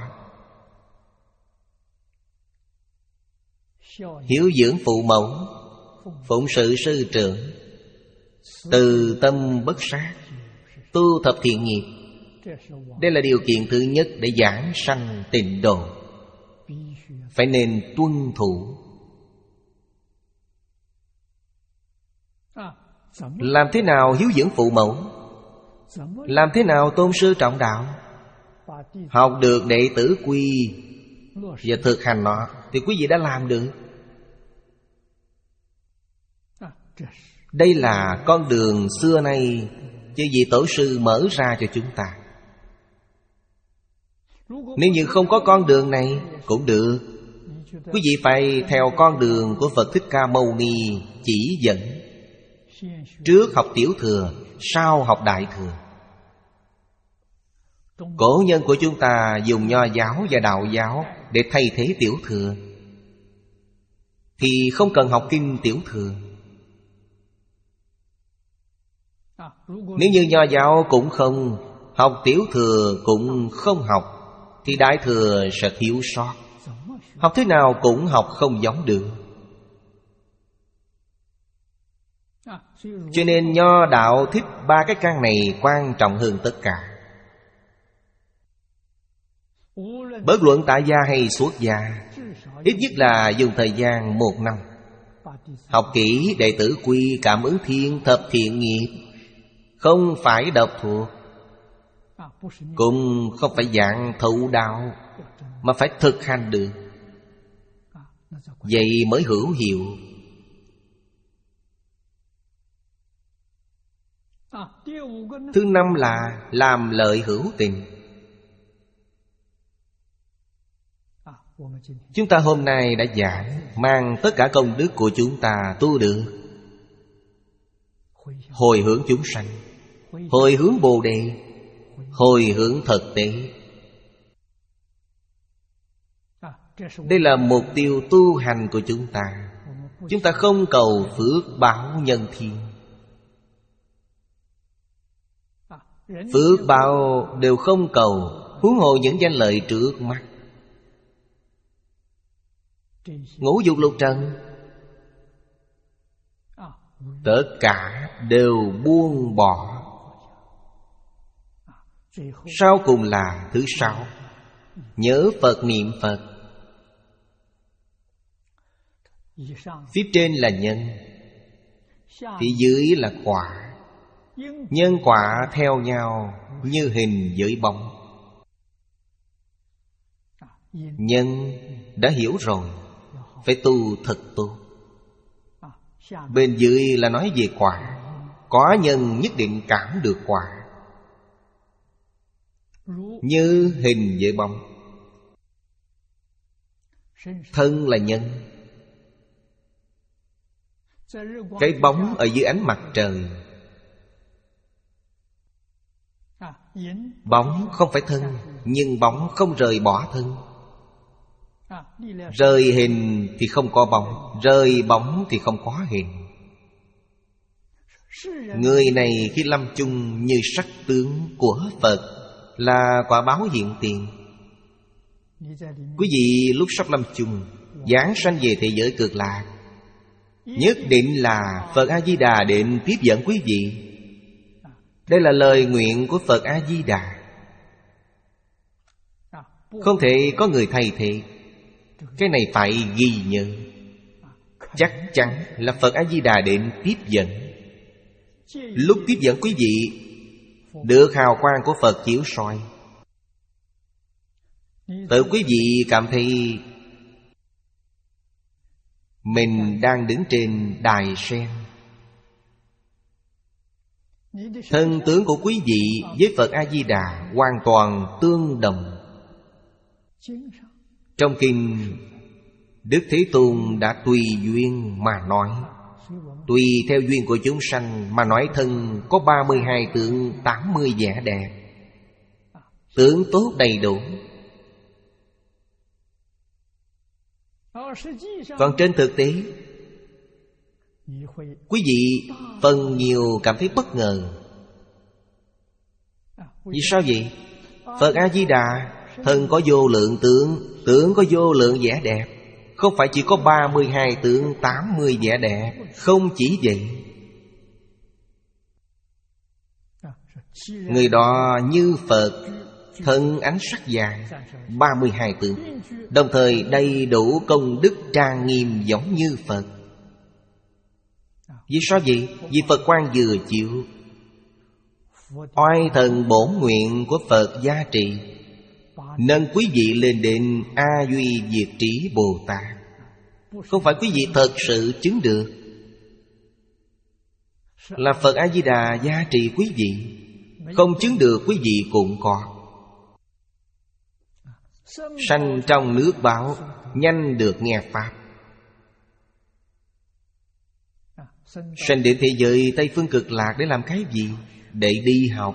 Hiếu dưỡng phụ mẫu, phụng sự sư trưởng, từ tâm bất sát, tu thập thiện nghiệp. Đây là điều kiện thứ nhất để giảng sanh tịnh độ. Phải nên tuân thủ. Làm thế nào hiếu dưỡng phụ mẫu? Làm thế nào tôn sư trọng đạo? Học được đệ tử quy và thực hành nó thì quý vị đã làm được. Đây là con đường xưa nay chư vị tổ sư mở ra cho chúng ta. Nếu như không có con đường này cũng được. Quý vị phải theo con đường của Phật Thích Ca Mâu Ni chỉ dẫn. Trước học tiểu thừa, sau học đại thừa. Cổ nhân của chúng ta dùng nho giáo và đạo giáo để thay thế tiểu thừa, thì không cần học kinh tiểu thừa. Nếu như nho giáo cũng không, học tiểu thừa cũng không học, thì đại thừa sẽ thiếu sót. Học thế nào cũng học không giống được. Cho nên nho đạo thích ba cái căn này quan trọng hơn tất cả. Bất luận tại gia hay xuất gia, Ít nhất là dùng thời gian một năm. Học kỹ đệ tử quy, cảm ứng thiên, thập thiện nghiệp. Không phải đọc thuộc, cũng không phải dạng thụ đạo, mà phải thực hành được. Vậy mới hữu hiệu. Thứ năm là làm lợi hữu tình. Chúng ta hôm nay đã giảng, mang tất cả công đức của chúng ta tu được, hồi hướng chúng sanh, hồi hướng Bồ Đề, hồi hướng thực tế. Đây là mục tiêu tu hành của chúng ta. Chúng ta không cầu phước báo nhân thiên. Phước báo đều không cầu, huống hồ những danh lợi trước mắt. Ngũ dục lục trần, tất cả đều buông bỏ. Sau cùng là thứ sáu, nhớ Phật niệm Phật. Phía trên là nhân, phía dưới là quả. Nhân quả theo nhau như hình với bóng. Nhân đã hiểu rồi, phải tu thật tốt. Bên dưới là nói về quả. Có nhân nhất định cảm được quả. Như hình với bóng. Thân là nhân, cái bóng ở dưới ánh mặt trời. Bóng không phải thân, nhưng bóng không rời bỏ thân. Rời hình thì không có bóng, rời bóng thì không có hình. Người này khi lâm chung như sắc tướng của Phật, là quả báo hiện tiền. Quý vị lúc sắp lâm chung, giáng sanh về thế giới cực lạc, nhất định là Phật A-di-đà định tiếp dẫn quý vị. Đây là lời nguyện của Phật A-di-đà, không thể có người thay thế. Cái này phải ghi nhớ. Chắc chắn là Phật A-di-đà định tiếp dẫn. Lúc tiếp dẫn quý vị, được hào quang của Phật chiếu soi, tự quý vị cảm thấy mình đang đứng trên đài sen. Thân tướng của quý vị với Phật A-di-đà hoàn toàn tương đồng. Trong kinh, Đức Thế Tôn đã tùy duyên mà nói. Tùy theo duyên của chúng sanh mà nói thân có ba mươi hai tướng, tám mươi vẻ đẹp. Tướng tốt đầy đủ. Còn trên thực tế, quý vị phần nhiều cảm thấy bất ngờ. Vì sao vậy? Phật A-di-đà thân có vô lượng tướng, tướng có vô lượng vẻ đẹp. Không phải chỉ có ba mươi hai tướng, tám mươi vẻ đẹp. Không chỉ vậy. Người đó như Phật, thân ánh sắc vàng, ba mươi hai tướng, đồng thời đầy đủ công đức trang nghiêm giống như Phật. Vì sao vậy? Vì Phật quang vừa chịu, oai thần bổn nguyện của Phật gia trị, nâng quý vị lên đến A Duy Diệt Trí Bồ Tát. Không phải quý vị thật sự chứng được, là Phật A-di-đà gia trị quý vị. Không chứng được quý vị cũng có. Sanh trong nước bão, nhanh được nghe Pháp. Sanh đến thế giới Tây Phương Cực Lạc để làm cái gì? Để đi học.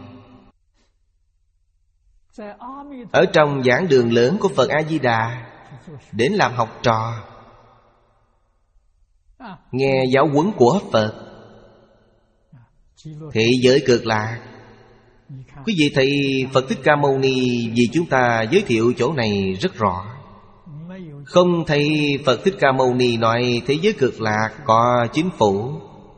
Ở trong giảng đường lớn của Phật A-di-đà, đến làm học trò, nghe giáo huấn của Phật. Thế giới Cực Lạc, quý vị thấy Phật Thích Ca Mâu Ni vì chúng ta giới thiệu chỗ này rất rõ. Không thấy Phật Thích Ca Mâu Ni nói thế giới Cực Lạc có chính phủ,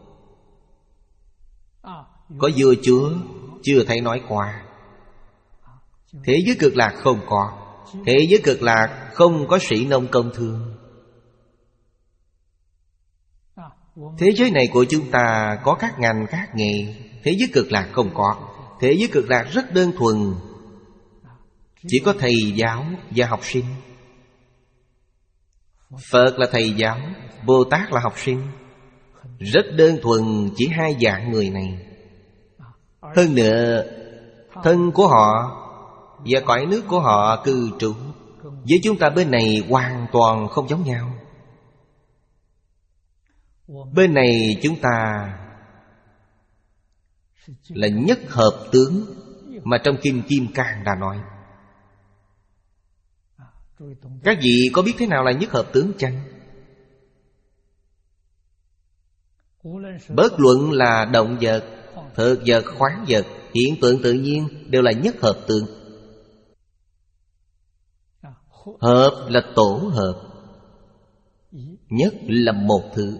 có vua chúa, chưa thấy nói qua. Thế giới Cực Lạc không có. Thế giới cực lạc không có sĩ nông công thương. Thế giới này của chúng ta có các ngành các nghề. Thế giới cực lạc không có. Thế giới cực lạc rất đơn thuần, chỉ có thầy giáo và học sinh. Phật là thầy giáo, Bồ Tát là học sinh. Rất đơn thuần, chỉ hai dạng người này. Hơn nữa, thân của họ và cõi nước của họ cư trú với chúng ta bên này hoàn toàn không giống nhau. Bên này chúng ta là nhất hợp tướng, mà trong Kinh Kim Cang đã nói. Các vị có biết thế nào là nhất hợp tướng chăng? Bất luận là động vật, thực vật, khoáng vật, hiện tượng tự nhiên đều là nhất hợp tướng. Hợp là tổ hợp, nhất là một thứ.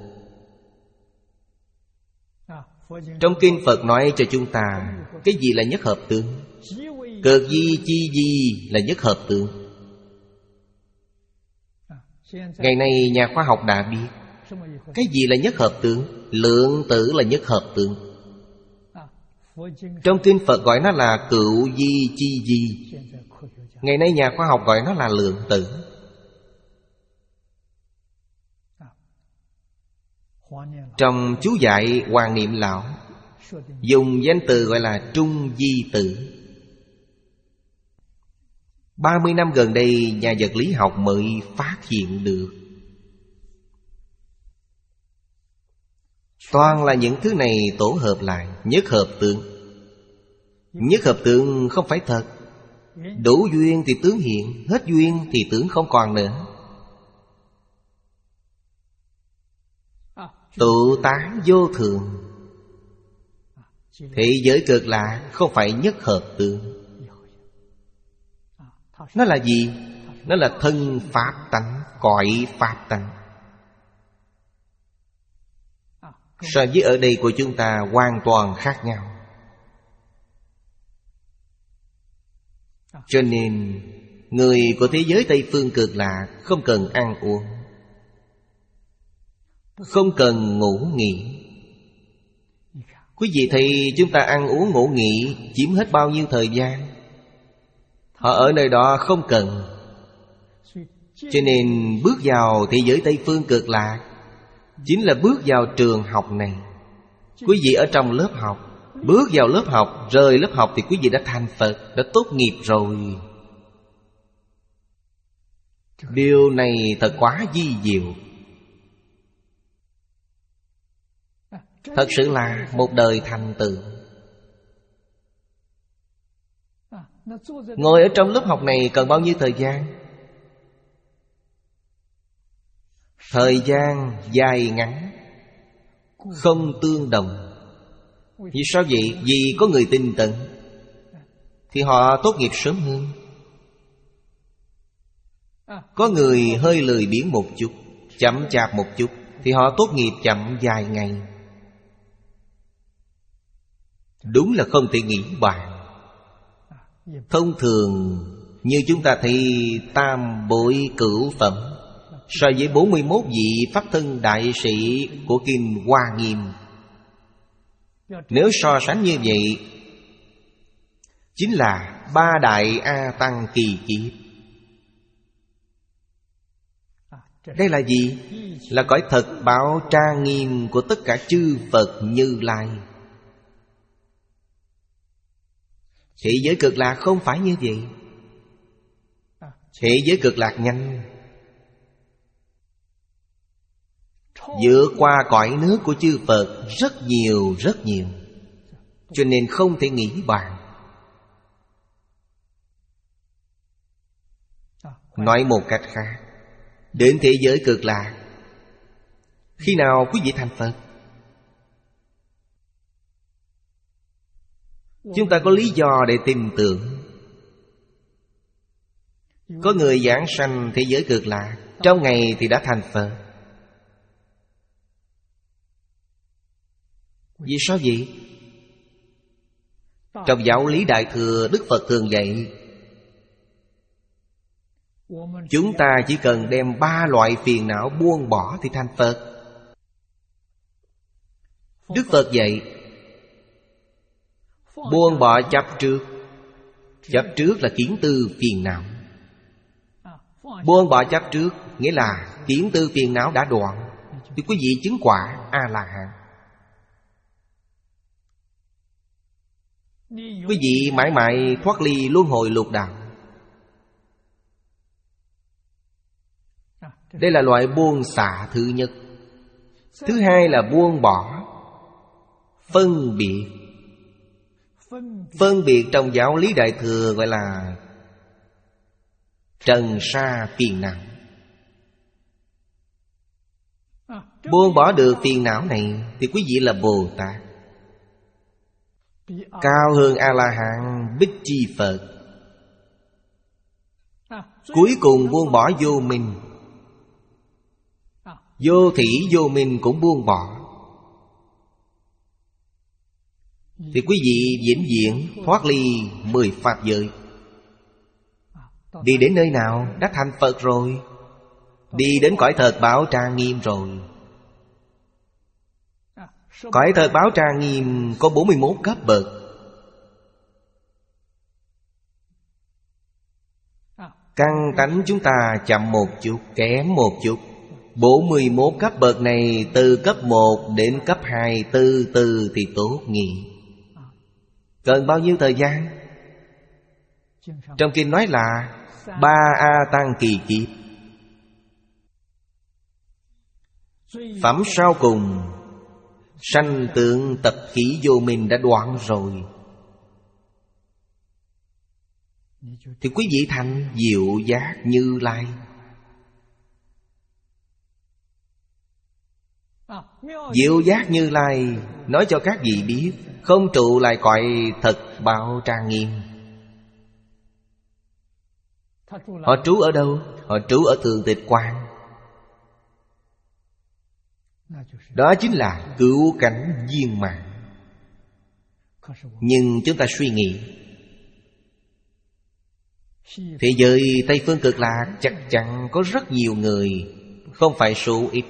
Trong Kinh Phật nói cho chúng ta cái gì là nhất hợp tướng. Cực di chi di là nhất hợp tướng. Ngày nay nhà khoa học đã biết cái gì là nhất hợp tướng. Lượng tử là nhất hợp tướng. Trong Kinh Phật gọi nó là cựu di chi di. Ngày nay nhà khoa học gọi nó là lượng tử. Trong chú giải Hoàng Niệm Lão dùng danh từ gọi là trung di tử. Ba mươi năm gần đây nhà vật lý học mới phát hiện được. Toàn là những thứ này tổ hợp lại, nhất hợp tướng. Nhất hợp tướng không phải thật. Đủ duyên thì tướng hiện, hết duyên thì tướng không còn nữa. Tụ tán vô thường. Thế giới cực lạc không phải nhất hợp tướng. Nó là gì? Nó là thân pháp tánh, cõi pháp tánh. So với ở đây của chúng ta hoàn toàn khác nhau. Cho nên người của thế giới Tây Phương cực lạc không cần ăn uống, không cần ngủ nghỉ. Quý vị thấy chúng ta ăn uống ngủ nghỉ chiếm hết bao nhiêu thời gian? Họ ở nơi đó không cần. Cho nên bước vào thế giới Tây Phương cực lạc chính là bước vào trường học này. Quý vị ở trong lớp học, bước vào lớp học, rời lớp học thì quý vị đã thành Phật, đã tốt nghiệp rồi. Điều này thật quá vi diệu. Thật sự là một đời thành tựu. Ngồi ở trong lớp học này cần bao nhiêu thời gian? Thời gian dài ngắn không tương đồng. Vì sao vậy? Vì có người tinh tấn thì họ tốt nghiệp sớm hơn. Có người hơi lười biếng một chút, chậm chạp một chút thì họ tốt nghiệp chậm vài ngày. Đúng là không thể nghĩ bàn. Thông thường như chúng ta thấy tam bội cửu phẩm, so với bốn mươi mốt vị Pháp Thân Đại Sĩ của Kinh Hoa Nghiêm, nếu so sánh như vậy, chính là ba đại A Tăng kỳ kiếp. Đây là gì? Là cõi thật báo trang nghiêm của tất cả chư Phật Như Lai. Thế giới cực lạc không phải như vậy. Thế giới cực lạc nhanh, vượt qua cõi nước của chư Phật rất nhiều rất nhiều. Cho nên không thể nghĩ bàn. Nói một cách khác, đến thế giới cực lạc, khi nào quý vị thành Phật? Chúng ta có lý do để tin tưởng. Có người giảng sanh thế giới cực lạc, trong ngày thì đã thành Phật. Vì sao vậy? Trong giáo lý Đại Thừa, Đức Phật thường dạy Chúng ta chỉ cần đem ba loại phiền não buông bỏ thì thành Phật. Đức Phật dạy buông bỏ chấp trước. Chấp trước là kiến tư phiền não. Buông bỏ chấp trước nghĩa là kiến tư phiền não đã đoạn, thì quý vị chứng quả A-la-hán. Quý vị mãi mãi thoát ly luân hồi lục đạo. Đây là loại buông xả thứ nhất. Thứ hai là buông bỏ phân biệt. Phân biệt trong giáo lý Đại Thừa gọi là trần sa phiền não. Buông bỏ được phiền não này thì quý vị là Bồ Tát, cao hơn A-la-hán Bích Chi Phật. Cuối cùng buông bỏ vô minh. Vô thỉ vô minh cũng buông bỏ, thì quý vị vĩnh viễn thoát ly mười pháp giới. Đi đến nơi nào? Đã thành Phật rồi. Đi đến cõi thật Bảo Trang Nghiêm rồi. Cõi thật Bảo Trang Nghiêm có bốn mươi mốt cấp bậc. Căn tánh chúng ta chậm một chút, kém một chút. Bốn mươi mốt cấp bậc này, từ cấp một đến cấp hai, từ từ thì tốt nhỉ. Cần bao nhiêu thời gian? Trong kinh nói là ba A Tăng kỳ kiếp. Phẩm sau cùng sanh tượng tập khí vô minh đã đoạn rồi, thì quý vị thành diệu giác Như Lai. Diệu giác Như Lai nói cho các vị biết, không trụ lại cõi thật Bảo Trang Nghiêm. Họ trú ở đâu? Họ trú ở Thượng Tịch Quan. Đó chính là cứu cánh viên mãn. Nhưng chúng ta suy nghĩ, thế giới Tây Phương Cực Lạc chắc chắn có rất nhiều người, không phải số ít.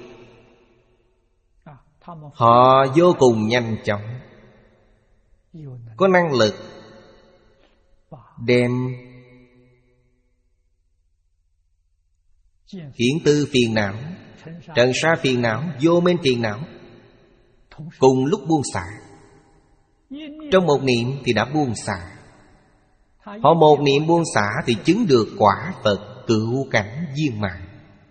Họ vô cùng nhanh chóng, có năng lực đem kiến tư phiền não, trần sa phiền não, vô minh phiền não cùng lúc buông xả. Trong một niệm thì đã buông xả. Họ một niệm buông xả thì chứng được quả Phật cửu cảnh viên mãn.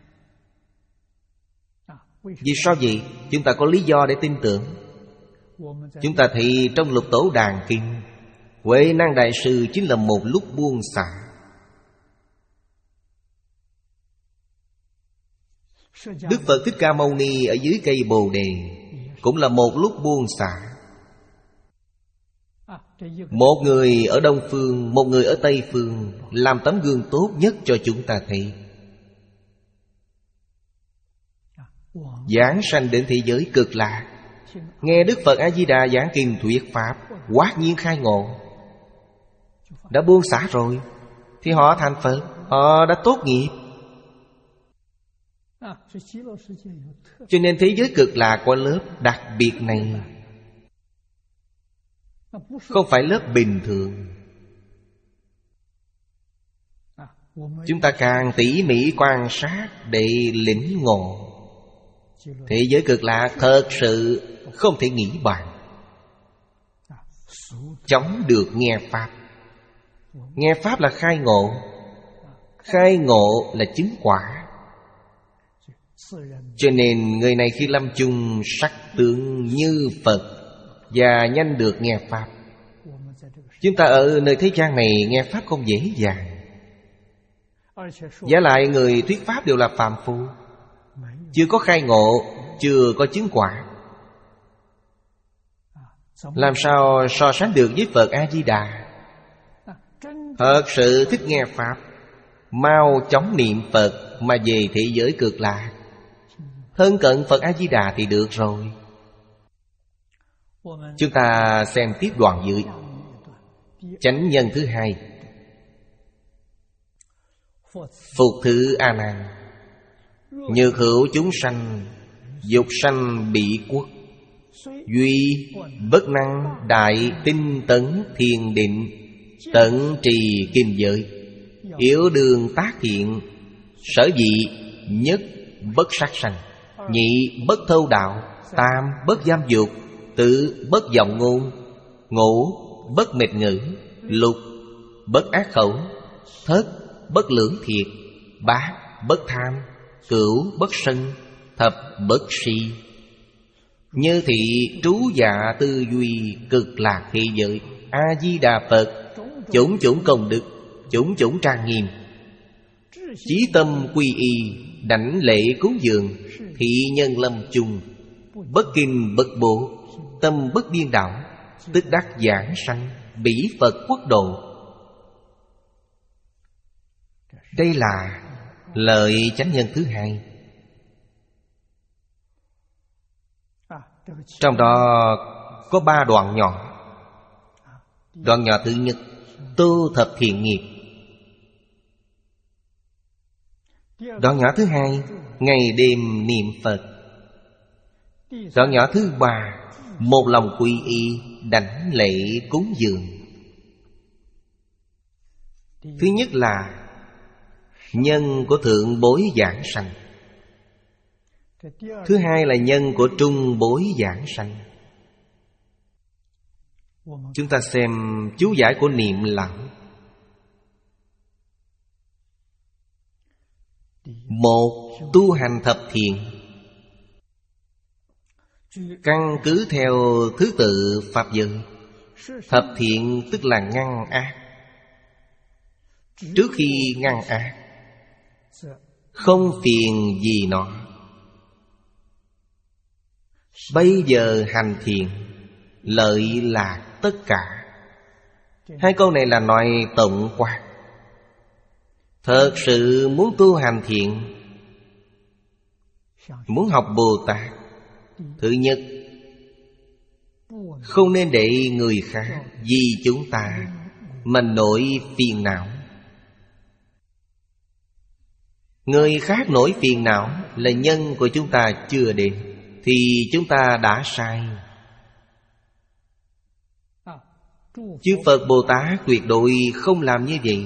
Vì sao vậy? Chúng ta có lý do để tin tưởng. Chúng ta thấy trong Lục Tổ Đàn Kinh, Huệ Năng Đại Sư chính là một lúc buông xả. Đức Phật Thích Ca Mâu Ni ở dưới cây Bồ Đề cũng là một lúc buông xả. Một người ở Đông Phương, một người ở Tây Phương, làm tấm gương tốt nhất cho chúng ta thấy. Giảng sanh đến thế giới Cực Lạc, nghe Đức Phật A-di-đà giảng kinh thuyết pháp, quát nhiên khai ngộ, đã buông xả rồi, thì họ thành Phật, họ đã tốt nghiệp. Cho nên thế giới Cực Lạc có lớp đặc biệt này, không phải lớp bình thường. Chúng ta càng tỉ mỉ quan sát để lĩnh ngộ. Thế giới Cực Lạc thật sự không thể nghĩ bàn. Chống được nghe Pháp. Nghe Pháp là khai ngộ. Khai ngộ là chứng quả. Cho nên người này khi lâm chung sắc tướng như Phật, và nhanh được nghe Pháp. Chúng ta ở nơi thế gian này nghe Pháp không dễ dàng. Giả lại người thuyết Pháp đều là phàm phu, chưa có khai ngộ, chưa có chứng quả, làm sao so sánh được với Phật A-di-đà? Thật sự thích nghe Pháp, mau chóng niệm Phật mà về thế giới Cực Lạc, thân cận Phật A-di-đà thì được rồi. Chúng ta xem tiếp đoạn dưới. Chánh nhân thứ hai: Phục thứ A Nan. Nhược hữu chúng sanh, dục sanh bị quốc. Duy bất năng đại tinh tấn thiền định, tận trì kim giới. Yếu đường tác thiện, sở dĩ nhất bất sát sanh, nhị bất thâu đạo, tam bất giam dục, tứ bất vọng ngôn, ngũ bất mệt ngữ, lục bất ác khẩu, thất bất lưỡng thiệt, bát bất tham, cửu bất sân, thập bất si. Như thị trú dạ tư duy cực lạc thế giới. A-di-đà Phật chủng chủng công đức, chủng chủng trang nghiêm. Chí tâm quy y, đảnh lễ cúng dường, thị nhân lâm chung. Bất kinh bất bố, tâm bất điên đảo, tức đắc giảng sanh, bỉ Phật quốc độ. Đây là lợi chánh nhân thứ hai. Trong đó có ba đoạn nhỏ. Đoạn nhỏ thứ nhất, tu thập thiện nghiệp. Đoạn nhỏ thứ hai, ngày đêm niệm Phật. Đoạn nhỏ thứ ba, một lòng quy y, đảnh lễ cúng dường. Thứ nhất là nhân của thượng bối giảng sanh. Thứ hai là nhân của trung bối giảng sanh. Chúng ta xem chú giải của Niệm Lão. Một, tu hành thập thiện. Căn cứ theo thứ tự Pháp giới. Thập thiện tức là ngăn ác. Trước khi ngăn ác, không phiền gì nó. Bây giờ hành thiện, lợi lạc tất cả. Hai câu này là nói tổng quát. Thật sự muốn tu hành thiện, muốn học Bồ Tát, thứ nhất, không nên để người khác vì chúng ta mà nổi phiền não. Người khác nổi phiền não là nhân của chúng ta chưa đến, thì chúng ta đã sai. Chư Phật Bồ Tát tuyệt đối không làm như vậy.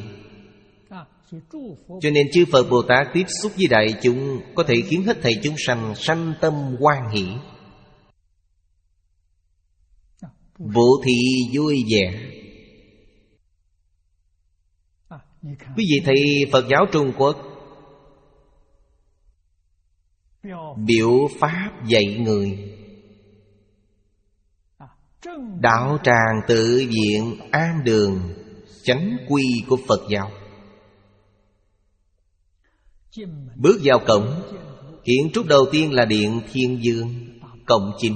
Cho nên chư Phật Bồ Tát tiếp xúc với đại chúng, có thể khiến hết thảy chúng sanh sanh tâm hoan hỷ, vô thị vui vẻ. Quý vị thấy Phật giáo Trung Quốc biểu pháp dạy người. Đạo tràng tự viện an đường, chánh quy của Phật giáo. Bước vào cổng, kiến trúc đầu tiên là Điện Thiên Dương, cổng chính.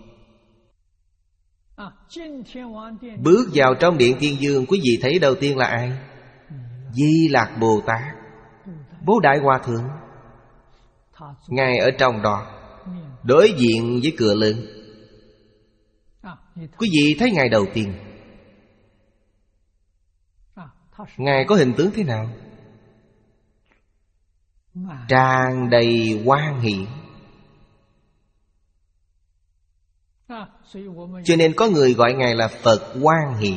Bước vào trong Điện Thiên Dương, quý vị thấy đầu tiên là ai? Di Lạc Bồ Tát, Bố Đại Hòa Thượng. Ngài ở trong đó, đối diện với cửa lớn. Quý vị thấy Ngài đầu tiên, Ngài có hình tướng thế nào? Tràn đầy hoan hỷ. Cho nên có người gọi Ngài là Phật hoan hỷ.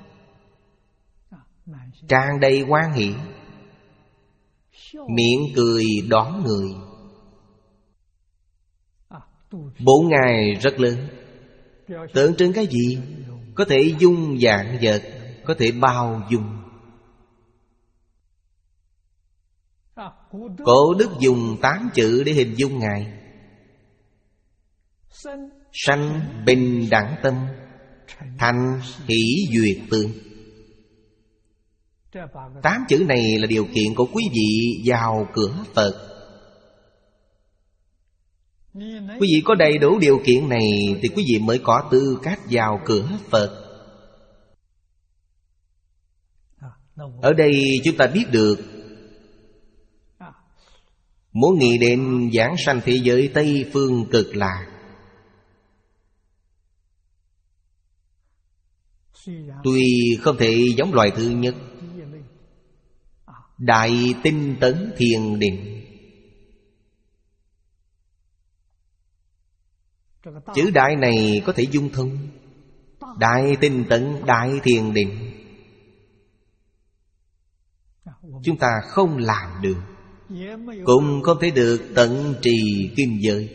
Tràn đầy hoan hỷ, miệng cười đón người. Bố Ngài rất lớn, tượng trưng cái gì? Có thể dung vạn vật, có thể bao dung. Cổ đức dùng tám chữ để hình dung Ngài: sanh bình đẳng tâm, thành hỷ duyệt tương. Tám chữ này là điều kiện của quý vị vào cửa Phật. Quý vị có đầy đủ điều kiện này thì quý vị mới có tư cách vào cửa Phật. Ở đây chúng ta biết được, muốn nghĩ đến giảng sanh thế giới Tây Phương Cực Lạc, tuy không thể giống loài thứ nhất, Đại tinh tấn thiền định. Chữ đại này có thể dung thông. Đại tinh tấn, đại thiền định, chúng ta không làm được, cũng không thể được tận trì kinh giới.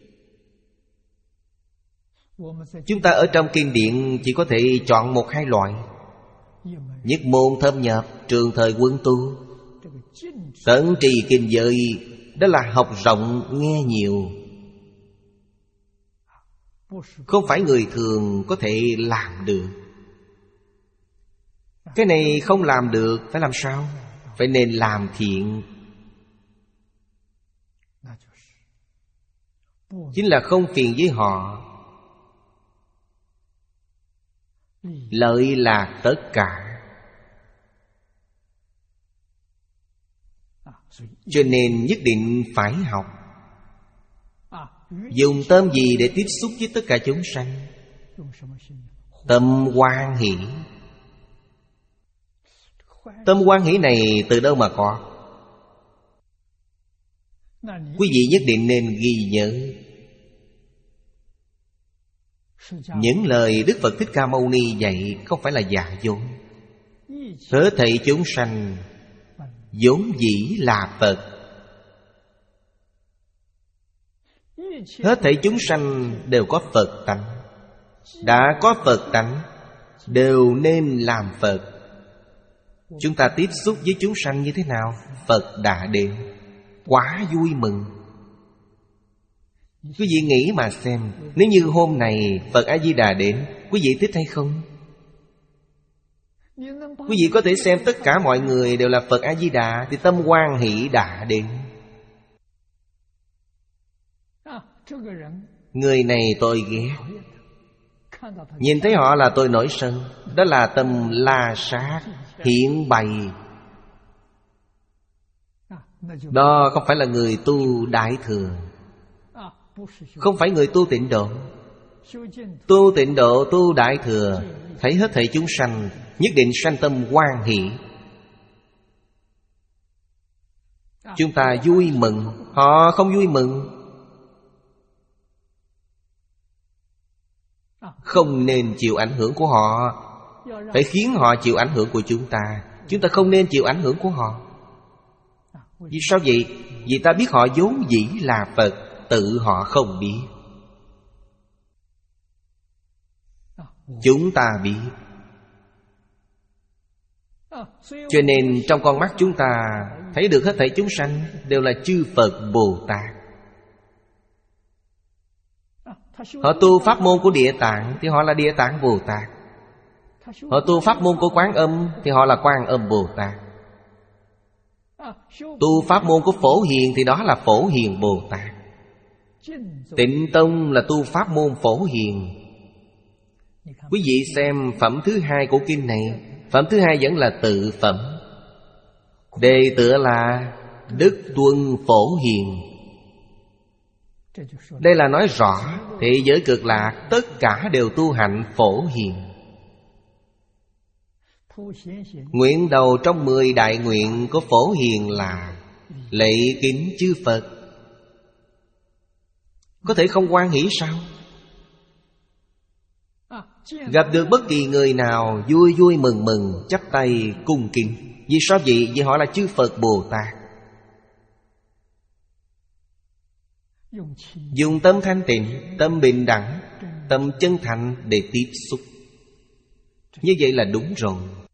Chúng ta ở trong kinh điển chỉ có thể chọn một hai loại: nhất môn thâm nhập, trường thời quân tu. Tận trì kinh giới đó là học rộng nghe nhiều, không phải người thường có thể làm được. Cái này không làm được, phải làm sao? Phải nên làm thiện. Chính là không phiền với họ, lợi lạc tất cả. Cho nên nhất định phải học. Dùng tâm gì để tiếp xúc với tất cả chúng sanh? Tâm hoan hỷ. Tâm hoan hỷ này từ đâu mà có? Quý vị nhất định nên ghi nhớ những lời Đức Phật Thích Ca Mâu Ni dạy không phải là giả dối. Hết thảy chúng sanh vốn dĩ là Phật. Hết thảy chúng sanh đều có Phật tánh. Đã có Phật tánh, đều nên làm Phật. Chúng ta tiếp xúc với chúng sanh như thế nào? Phật đã đến, quá vui mừng. Quý vị nghĩ mà xem, nếu như hôm này Phật A-di-đà đến, quý vị thích hay không? Quý vị có thể xem tất cả mọi người đều là Phật A-di-đà, thì tâm hoan hỷ đã đến. Người này tôi ghét, nhìn thấy họ là tôi nổi sân. Đó là tâm la sát, hiện bày. Đó không phải là người tu Đại Thừa, không phải người tu Tịnh Độ. Tu Tịnh Độ, tu Đại Thừa, thấy hết thảy chúng sanh nhất định sanh tâm hoan hỷ. Chúng ta vui mừng, họ không vui mừng. Không nên chịu ảnh hưởng của họ, phải khiến họ chịu ảnh hưởng của chúng ta. Chúng ta không nên chịu ảnh hưởng của họ. Vì sao vậy? Vì ta biết họ vốn dĩ là Phật, tự họ không biết. Chúng ta biết. Cho nên trong con mắt chúng ta thấy được hết thảy chúng sanh đều là chư Phật Bồ Tát. Họ tu pháp môn của Địa Tạng thì họ là Địa Tạng Bồ Tát. Họ tu pháp môn của Quán Âm thì họ là Quán Âm Bồ Tát. Tu pháp môn của Phổ Hiền thì đó là Phổ Hiền Bồ Tát. Tịnh Tông là tu pháp môn Phổ Hiền. Quý vị xem phẩm thứ hai của kinh này. Phẩm thứ hai vẫn là tự phẩm. Đề tựa là Đức Tuân Phổ Hiền. Đây là nói rõ thế giới cực lạc tất cả đều tu hạnh Phổ Hiền. Nguyện đầu trong mười đại nguyện của Phổ Hiền là lạy kính chư Phật. Có thể không hoan hỷ sao? Gặp được bất kỳ người nào vui vui mừng mừng, chắp tay cung kính. Vì sao vậy? Vì họ là chư Phật Bồ Tát. Dùng tâm thanh tịnh, tâm bình đẳng, tâm chân thành để tiếp xúc. Như vậy là đúng rồi.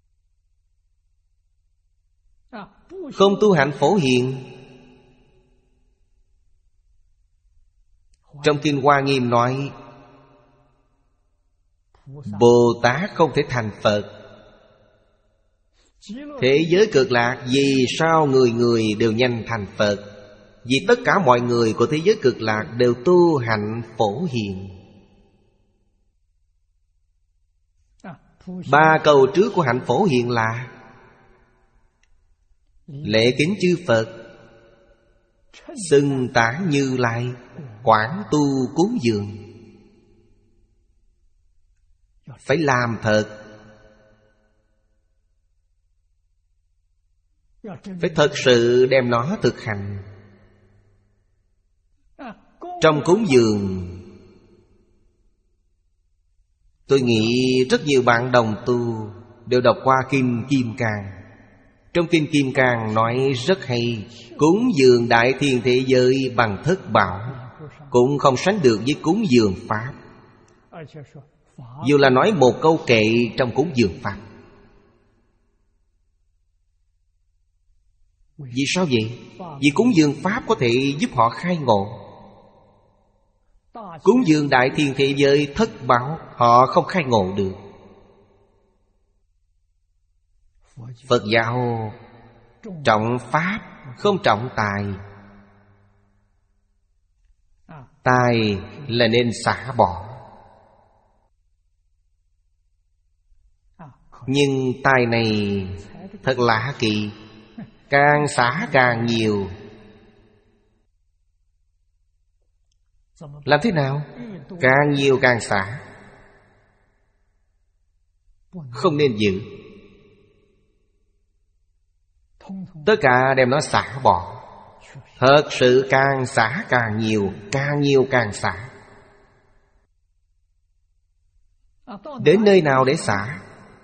Không tu hạnh Phổ Hiền. Trong Kinh Hoa Nghiêm nói Bồ Tát không thể thành Phật. Thế giới cực lạc vì sao người người đều nhanh thành Phật? Vì tất cả mọi người của thế giới cực lạc đều tu hạnh Phổ Hiền. Ba câu trước của hạnh Phổ Hiền là lễ kính chư Phật, xưng tán Như Lai, quảng tu cúng dường. Phải làm thật. phải thật sự đem nó thực hành. Trong cúng dường, tôi nghĩ rất nhiều bạn đồng tu đều đọc qua Kinh Kim Cang. Trong Kinh Kim Cang nói rất hay: cúng dường đại thiên thế giới bằng thất bảo cũng không sánh được với cúng dường Pháp. Dù là nói một câu kệ trong cúng dường Pháp. Vì sao vậy? Vì cúng dường Pháp có thể giúp họ khai ngộ. Cúng dường đại thiên thế giới thất bảo họ không khai ngộ được. Phật giáo trọng Pháp, không trọng tài. Tài là nên xả bỏ. Nhưng tài này thật lạ kỳ, càng xả càng nhiều. Làm thế nào? Càng nhiều càng xả. Không nên giữ. Tất cả đem nó xả bỏ. Thật sự càng xả càng nhiều, càng nhiều càng xả. Đến nơi nào để xả?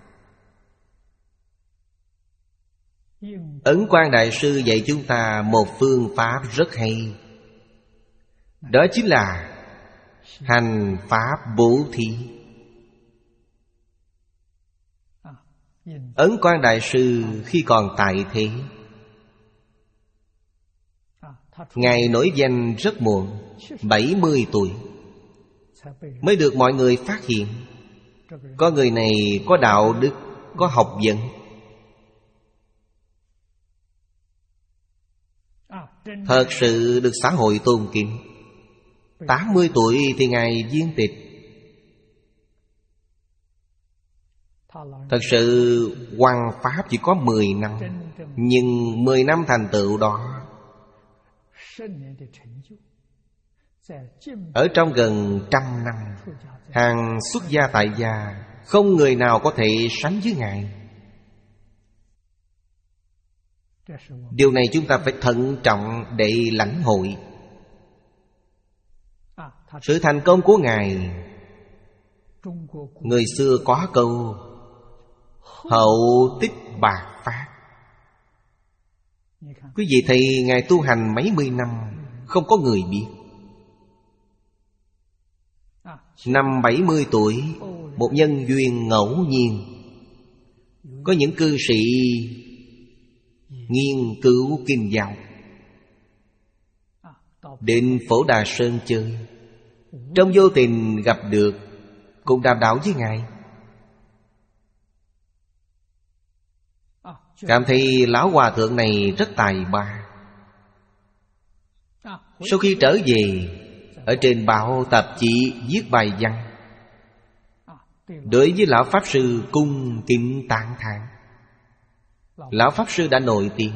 Ấn Quang Đại Sư dạy chúng ta một phương pháp rất hay. Đó chính là hành pháp bố thí. Ấn Quang Đại Sư khi còn tại thế, Ngài nổi danh rất muộn, bảy mươi tuổi mới được mọi người phát hiện. Có người này có đạo đức, có học vấn. Thật sự được xã hội tôn kính. Tám mươi tuổi thì Ngài viên tịch. Thật sự hoằng pháp chỉ có mười năm, nhưng mười năm thành tựu đó ở trong gần trăm năm, hàng xuất gia tại gia không người nào có thể sánh với Ngài. Điều này chúng ta phải thận trọng để lãnh hội. Sự thành công của Ngài, người xưa có câu hậu tích bạc phát. Quý vị thấy Ngài tu hành mấy mươi năm, không có người biết. Năm bảy mươi tuổi, một nhân duyên ngẫu nhiên, có những cư sĩ nghiên cứu kinh giáo đến Phổ Đà Sơn chơi. Trong vô tình gặp được, cùng đàm đạo với Ngài. Cảm thấy lão hòa thượng này rất tài ba. Sau khi trở về, ở trên báo tạp chí viết bài văn, đối với lão Pháp Sư cung kính tán thán. Lão Pháp Sư đã nổi tiếng.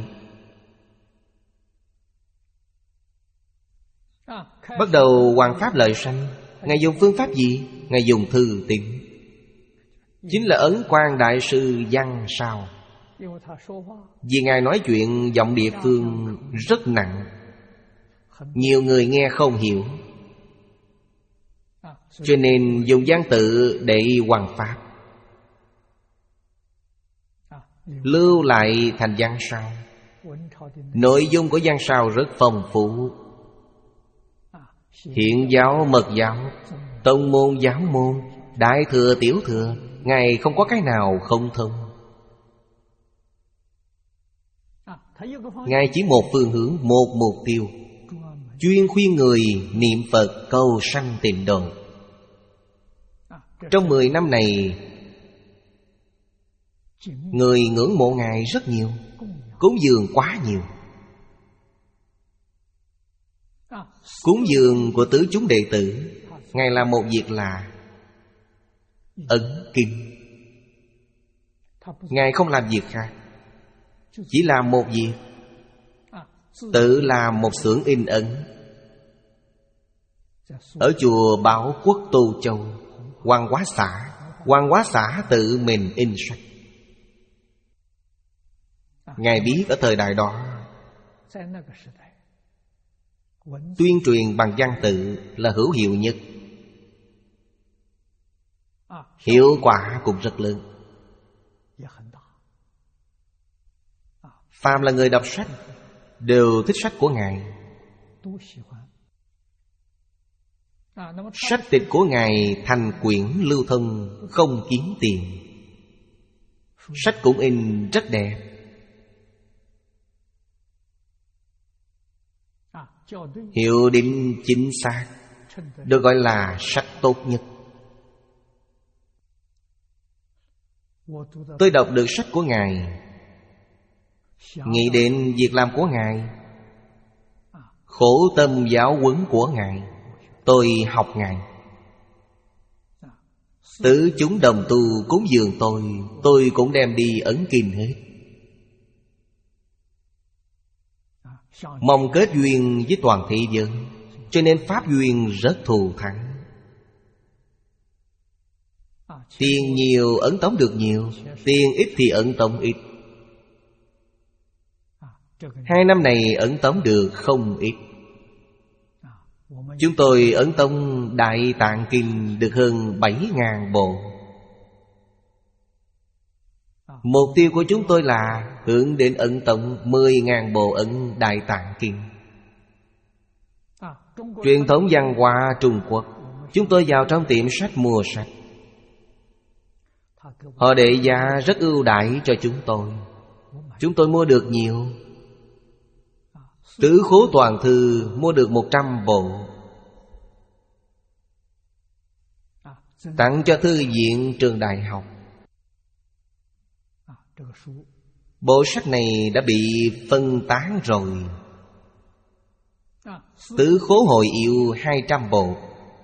Bắt đầu Hoàng Pháp Lợi Sanh, Ngài dùng phương pháp gì? Ngài dùng thư tín, chính là Ấn Quang Đại Sư văn sao. Vì Ngài nói chuyện giọng địa phương rất nặng, nhiều người nghe không hiểu, cho nên dùng văn tự để hoằng pháp, lưu lại thành văn sao. Nội dung của văn sao rất phong phú. Hiện giáo, mật giáo, tông môn, giáo môn, đại thừa, tiểu thừa, Ngài không có cái nào không thông. Ngài chỉ một phương hướng, một mục tiêu, chuyên khuyên người niệm Phật cầu sanh tịnh độ. Trong mười năm này, người ngưỡng mộ Ngài rất nhiều, cúng dường quá nhiều. Cúng dường của tứ chúng đệ tử, Ngài làm một việc là ấn kinh. Ngài không làm việc khác, chỉ làm một việc, tự làm một xưởng in ấn. Ở chùa Bảo Quốc Tô Châu, Hoàng Hóa Xã, Hoàng Hóa Xã tự mình in sách. Ngài biết ở thời đại đó tuyên truyền bằng văn tự là hữu hiệu nhất, hiệu quả cũng rất lớn. Phàm là người đọc sách đều thích sách của Ngài. Sách tịch của Ngài thành quyển lưu thông, không kiếm tiền. Sách cũng in rất đẹp. Hiệu định chính xác, được gọi là sách tốt nhất. Tôi đọc được sách của Ngài, nghĩ đến việc làm của Ngài, khổ tâm giáo huấn của Ngài, tôi học Ngài. Tứ chúng đồng tu cúng dường tôi, tôi cũng đem đi ấn kinh hết. Mong kết duyên với toàn thế giới, cho nên pháp duyên rất thù thắng. Tiền nhiều ấn tống được nhiều, tiền ít thì ấn tống ít. Hai năm này ấn tống được không ít. Chúng tôi ấn tống Đại Tạng Kinh được hơn bảy ngàn bộ. Mục tiêu của chúng tôi là hướng đến ấn tống mười ngàn bộ ấn Đại Tạng Kinh. Truyền thống văn hóa Trung Quốc, chúng tôi vào trong tiệm sách mua sách. Họ để giá rất ưu đãi cho chúng tôi. Chúng tôi mua được nhiều. Tứ khố toàn thư mua được một trăm bộ, tặng cho thư viện trường đại học. Bộ sách này đã bị phân tán rồi. Tứ khố hội yêu hai trăm bộ.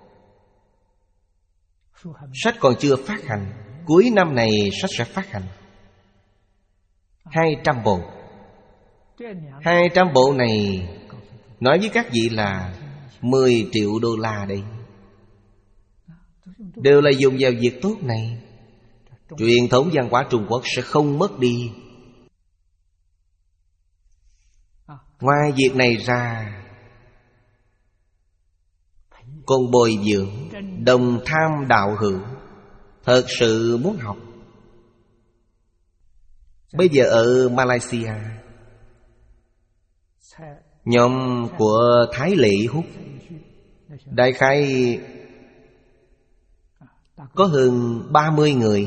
Sách còn chưa phát hành, cuối năm này sách sẽ phát hành hai trăm bộ. Hai trăm bộ này nói với các vị là mười triệu đô la đây. Đều là dùng vào việc tốt này. Truyền thống văn hóa Trung Quốc sẽ không mất đi. Ngoài việc này ra, còn bồi dưỡng đồng tham đạo hữu thật sự muốn học. Bây giờ ở Malaysia, nhóm của Thái Lệ Hút đại khái có hơn ba mươi người.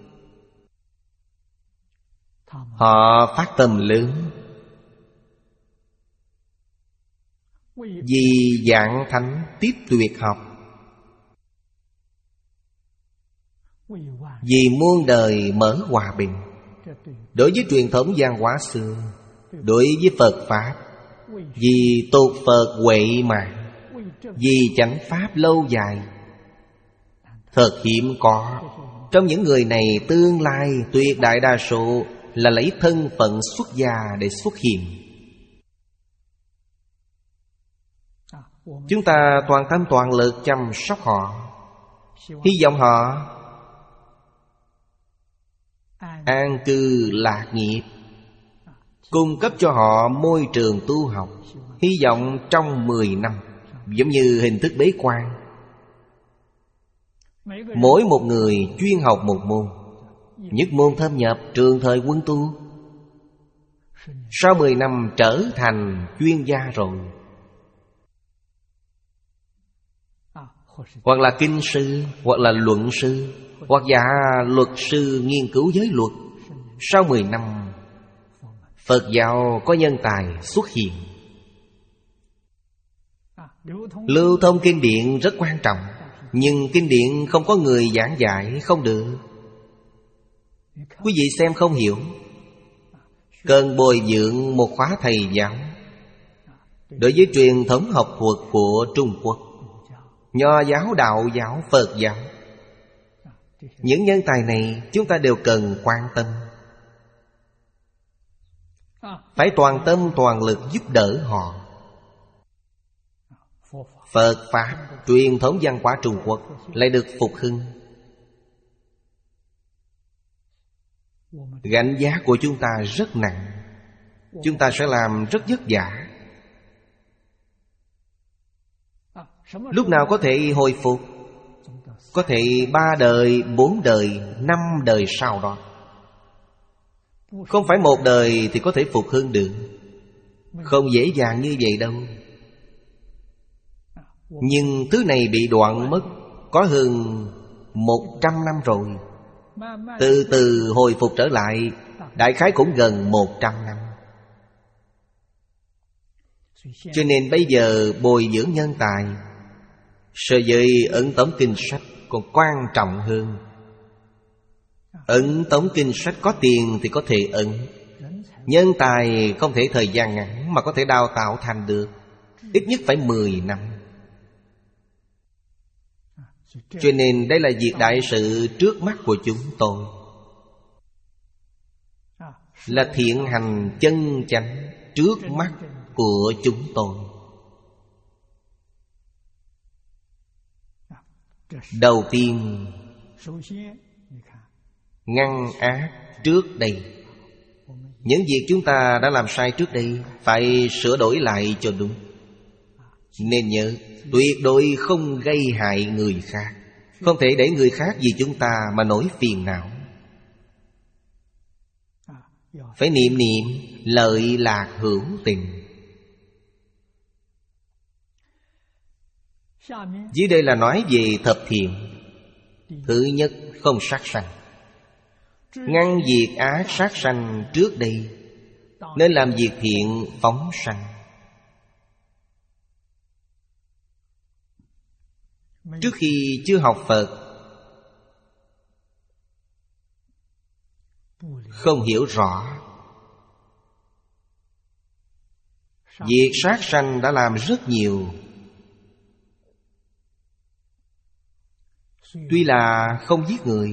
Họ phát tâm lớn vì Giảng Thánh tiếp tuyệt học, vì muôn đời mở hòa bình. Đối với truyền thống văn hóa xưa, đối với Phật Pháp, vì tục Phật huệ mạng, vì chánh Pháp lâu dài. Thật hiếm có. Trong những người này, tương lai tuyệt đại đa số là lấy thân phận xuất gia để xuất hiện. Chúng ta toàn tâm toàn lực chăm sóc họ, hy vọng họ an cư lạc nghiệp, cung cấp cho họ môi trường tu học. Hy vọng trong mười năm, giống như hình thức bế quan, mỗi một người chuyên học một môn, nhất môn thâm nhập trường thời quân tu. Sau mười năm trở thành chuyên gia rồi, hoặc là kinh sư, hoặc là luận sư, hoặc giả luật sư nghiên cứu giới luật. Sau mười năm, Phật giáo có nhân tài xuất hiện. Lưu thông kinh điển rất quan trọng, nhưng kinh điển không có người giảng dạy không được. Quý vị xem không hiểu, cần bồi dưỡng một khóa thầy giáo. Đối với truyền thống học thuật của Trung Quốc, Nho giáo, Đạo giáo, Phật giáo, những nhân tài này chúng ta đều cần quan tâm. Phải toàn tâm toàn lực giúp đỡ họ. Phật Pháp, truyền thống văn hóa Trung Quốc lại được phục hưng. Gánh vác của chúng ta rất nặng. chúng ta sẽ làm rất vất vả. Lúc nào có thể hồi phục? Có thể ba đời, bốn đời, năm đời sau đó. Không phải một đời thì có thể phục hưng được. Không dễ dàng như vậy đâu. Nhưng thứ này bị đoạn mất có hơn một trăm năm rồi. Từ từ hồi phục trở lại, đại khái cũng gần một trăm năm. Cho nên bây giờ bồi dưỡng nhân tài, so với ấn tống kinh sách còn quan trọng hơn. Ấn tống kinh sách có tiền thì có thể ấn. Nhân tài không thể thời gian ngắn mà có thể đào tạo thành được. Ít nhất phải mười năm. Cho nên đây là việc đại sự trước mắt của chúng tôi. Là thiện hành chân chánh trước mắt của chúng tôi. Đầu tiên, ngăn ác trước đây. Những việc chúng ta đã làm sai trước đây phải sửa đổi lại cho đúng. Nên nhớ, tuyệt đối không gây hại người khác. Không thể để người khác vì chúng ta mà nổi phiền não. Phải niệm niệm lợi lạc hữu tình. Dưới đây là nói về thập thiện. Thứ nhất, không sát sanh. Ngăn việc ác sát sanh trước đây, nên làm việc thiện phóng sanh. Trước khi chưa học Phật, không hiểu rõ, việc sát sanh đã làm rất nhiều. Tuy là không giết người,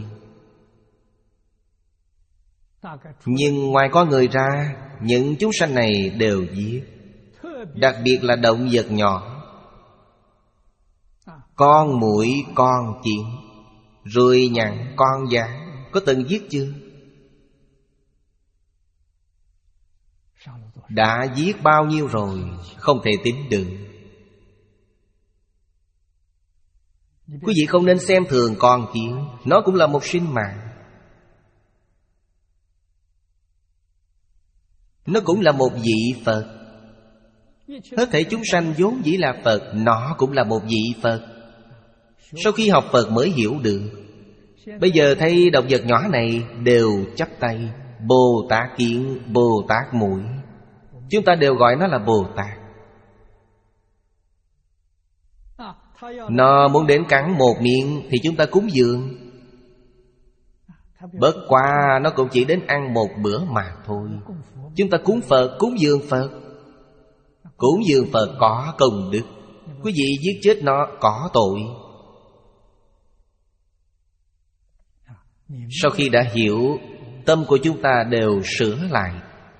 nhưng ngoài con người ra, những chúng sanh này đều giết. Đặc biệt là động vật nhỏ, con muỗi, con chim, ruồi nhặng, con gián. Có từng giết chưa? Đã giết bao nhiêu rồi, không thể tính được. Quý vị không nên xem thường con kiến. Nó cũng là một sinh mạng. Nó cũng là một vị Phật. Hết thảy chúng sanh vốn dĩ là Phật, nó cũng là một vị Phật. Sau khi học Phật mới hiểu được. Bây giờ thấy động vật nhỏ này đều chắp tay. Bồ Tát kiến, Bồ Tát muỗi, chúng ta đều gọi nó là Bồ Tát. Nó muốn đến cắn một miệng thì chúng ta cúng dường. Bất quá nó cũng chỉ đến ăn một bữa mà thôi. Chúng ta cúng Phật, cúng dường Phật. Cúng dường Phật có công đức. Quý vị giết chết nó có tội. Sau khi đã hiểu, tâm của chúng ta đều sửa lại.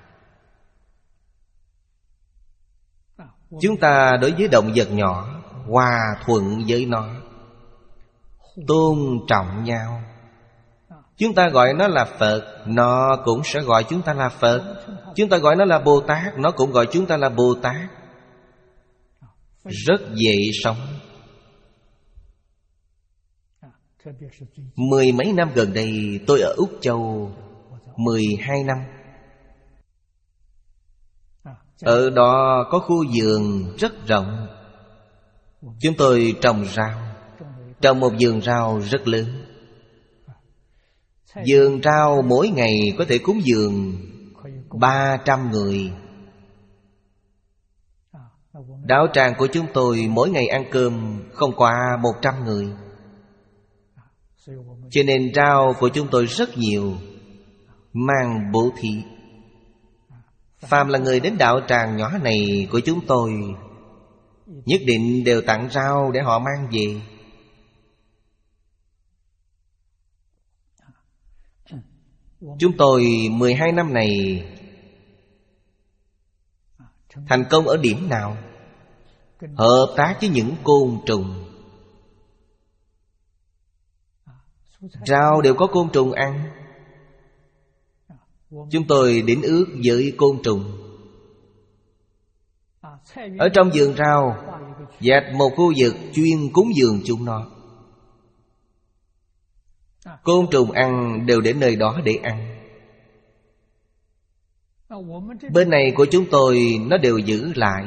Chúng ta đối với động vật nhỏ hòa thuận với nó, tôn trọng nhau. Chúng ta gọi nó là Phật, nó cũng sẽ gọi chúng ta là Phật. Chúng ta gọi nó là Bồ Tát, nó cũng gọi chúng ta là Bồ Tát. Rất dễ sống. Mười mấy năm gần đây tôi ở Úc Châu Mười hai năm. Ở đó có khu vườn rất rộng. Chúng tôi trồng rau. Trồng một vườn rau rất lớn. Vườn rau mỗi ngày có thể cúng dường ba trăm người. Đạo tràng của chúng tôi mỗi ngày ăn cơm không qua một trăm người. Cho nên rau của chúng tôi rất nhiều, mang bố thí. Phàm là người đến đạo tràng nhỏ này của chúng tôi, nhất định đều tặng rau để họ mang về. Chúng tôi mười hai năm này thành công ở điểm nào? Hợp tác với những côn trùng. Rau đều có côn trùng ăn. Chúng tôi đính ước với côn trùng. Ở trong vườn rau dạch một khu vực chuyên cúng dường chúng nó. Côn trùng ăn đều đến nơi đó để ăn. Bên này của chúng tôi nó đều giữ lại.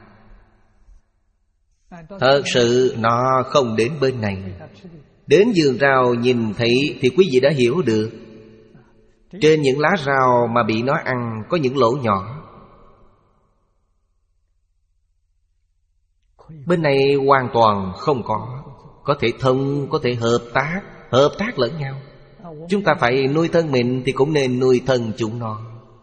Thật sự nó không đến bên này. Đến vườn rau nhìn thấy thì quý vị đã hiểu được. Trên những lá rau mà bị nó ăn có những lỗ nhỏ. Bên này hoàn toàn không có. Có thể thông, có thể hợp tác. Hợp tác lẫn nhau. Chúng ta phải nuôi thân mình thì cũng nên nuôi thân chúng nó.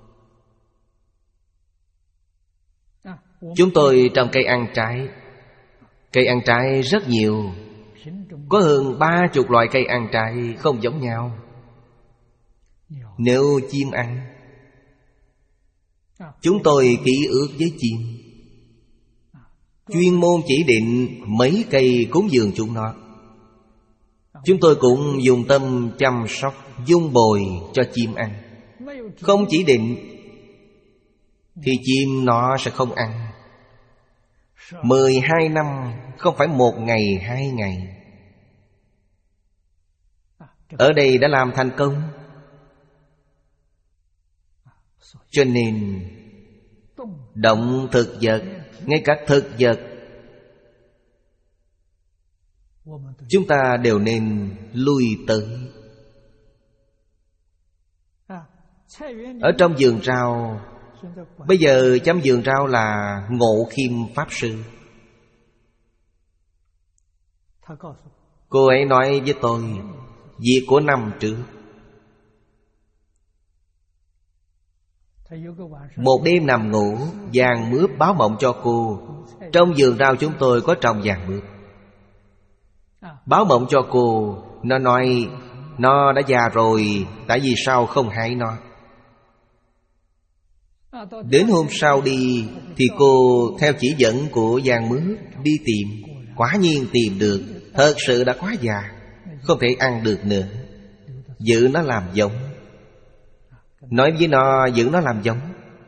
Chúng tôi trồng cây ăn trái. Cây ăn trái rất nhiều. Có hơn ba chục loại cây ăn trái không giống nhau. Nếu chim ăn, chúng tôi ký ước với chim, chuyên môn chỉ định mấy cây cúng dường chúng nó. Chúng tôi cũng dùng tâm chăm sóc, dung bồi cho chim ăn. Không chỉ định thì chim nó sẽ không ăn. Mười hai năm, không phải một ngày, hai ngày. Ở đây đã làm thành công. Cho nên động thực vật, ngay cả thực vật, chúng ta đều nên lui tới. Ở trong vườn rau, bây giờ chăm vườn rau là Ngộ Khiêm Pháp Sư. Cô ấy nói với tôi việc của năm trước. Một đêm nằm ngủ, vàng mướp báo mộng cho cô. Trong vườn rau chúng tôi có trồng vàng mướp. Báo mộng cho cô. Nó nói nó đã già rồi, tại vì sao không hái nó. Đến hôm sau đi thì cô theo chỉ dẫn của vàng mướp đi tìm. Quả nhiên tìm được. Thật sự đã quá già, không thể ăn được nữa. Giữ nó làm giống. Nói với nó giữ nó làm giống.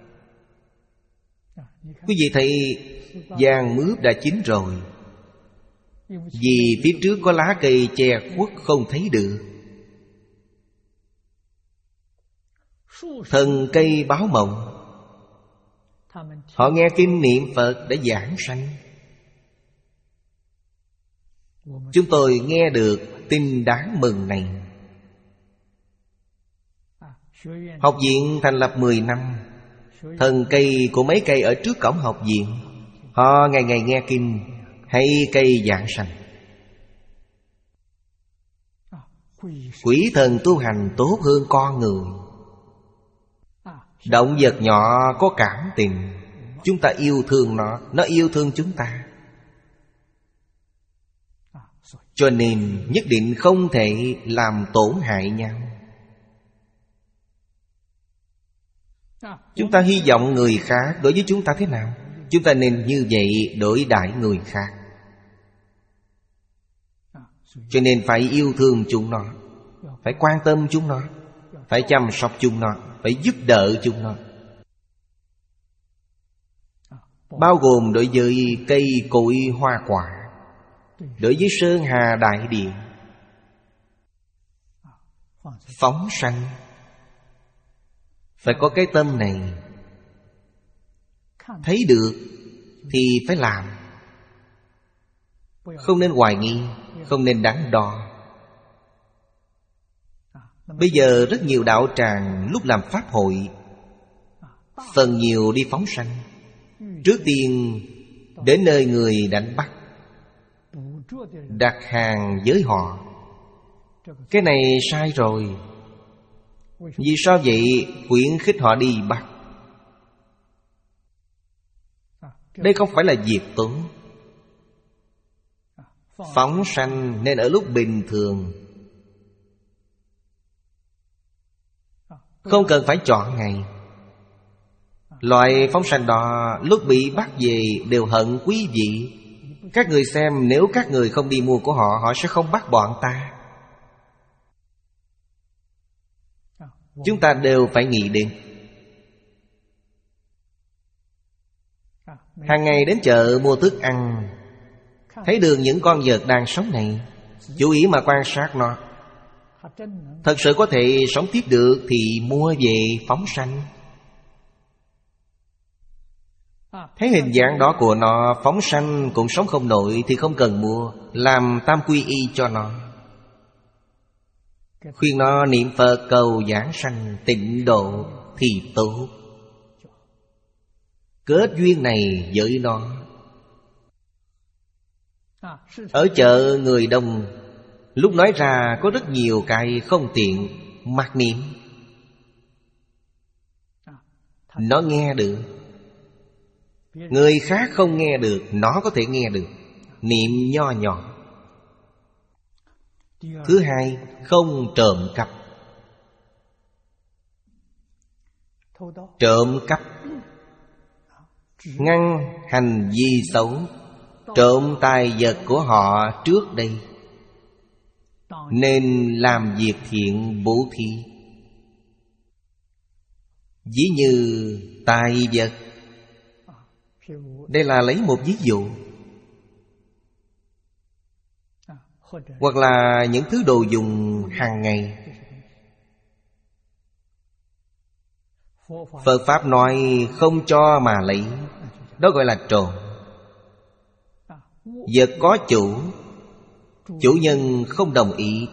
Quý vị thấy vàng mướp đã chín rồi. Vì phía trước có lá cây che khuất không thấy được. Thần cây báo mộng. Họ nghe kinh niệm Phật đã giảng sanh. Chúng tôi nghe được tin đáng mừng này. Học viện thành lập mười năm. Thần cây của mấy cây ở trước cổng học viện, họ ngày ngày nghe kinh, hay cây giảng sanh. Quỷ thần tu hành tốt hơn con người. Động vật nhỏ có cảm tình, chúng ta yêu thương nó, nó yêu thương chúng ta. Cho nên nhất định không thể làm tổn hại nhau. Chúng ta hy vọng người khác đối với chúng ta thế nào, chúng ta nên như vậy đối đãi người khác. Cho nên phải yêu thương chúng nó, phải quan tâm chúng nó, phải chăm sóc chúng nó, phải giúp đỡ chúng nó. Bao gồm đối với cây cối hoa quả, đối với sơn hà đại địa. Phóng sanh, phải có cái tâm này. Thấy được thì phải làm. Không nên hoài nghi, không nên đắn đo. Bây giờ rất nhiều đạo tràng lúc làm pháp hội, phần nhiều đi phóng sanh. Trước tiên đến nơi người đánh bắt, đặt hàng với họ. Cái này sai rồi. Vì sao vậy? Khuyến khích họ đi bắt. Đây không phải là việc tốt. Phóng sanh nên ở lúc bình thường, không cần phải chọn ngày. Loại phóng sanh đó lúc bị bắt về đều hận quý vị. Các người xem, nếu các người không đi mua của họ, họ sẽ không bắt bọn ta. Chúng ta đều phải nghĩ đến. Hàng ngày đến chợ mua thức ăn, thấy được những con vật đang sống này, chú ý mà quan sát nó, thật sự có thể sống tiếp được thì mua về phóng sanh. Thấy hình dạng đó của nó phóng sanh cũng sống không nổi thì không cần mua, làm tam quy y cho nó. Khuyên nó niệm Phật cầu giảng sanh tịnh độ thì tốt. Kết duyên này với nó. Ở chợ người đông, lúc nói ra có rất nhiều cái không tiện, mặc niệm. Nó nghe được, người khác không nghe được, nó có thể nghe được. Niệm nho nhỏ. Thứ hai, không trộm cắp. Trộm cắp ngăn hành vi xấu, trộm tài vật của họ trước đây, nên làm việc thiện bố thí. Ví như tài vật, đây là lấy một ví dụ. Hoặc là những thứ đồ dùng hàng ngày. Phật Pháp nói không cho mà lấy, đó gọi là trộm. Vật có chủ, chủ nhân không đồng ý,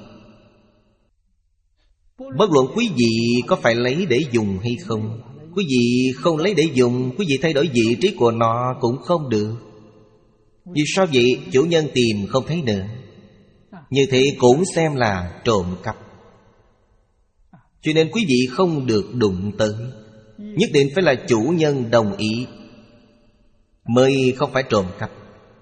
bất luận quý vị có phải lấy để dùng hay không, quý vị không lấy để dùng, quý vị thay đổi vị trí của nó cũng không được. Vì sao vậy? Chủ nhân tìm không thấy nữa. Như thế cũng xem là trộm cắp. Cho nên quý vị không được đụng tới, nhất định phải là chủ nhân đồng ý mới không phải trộm cắp.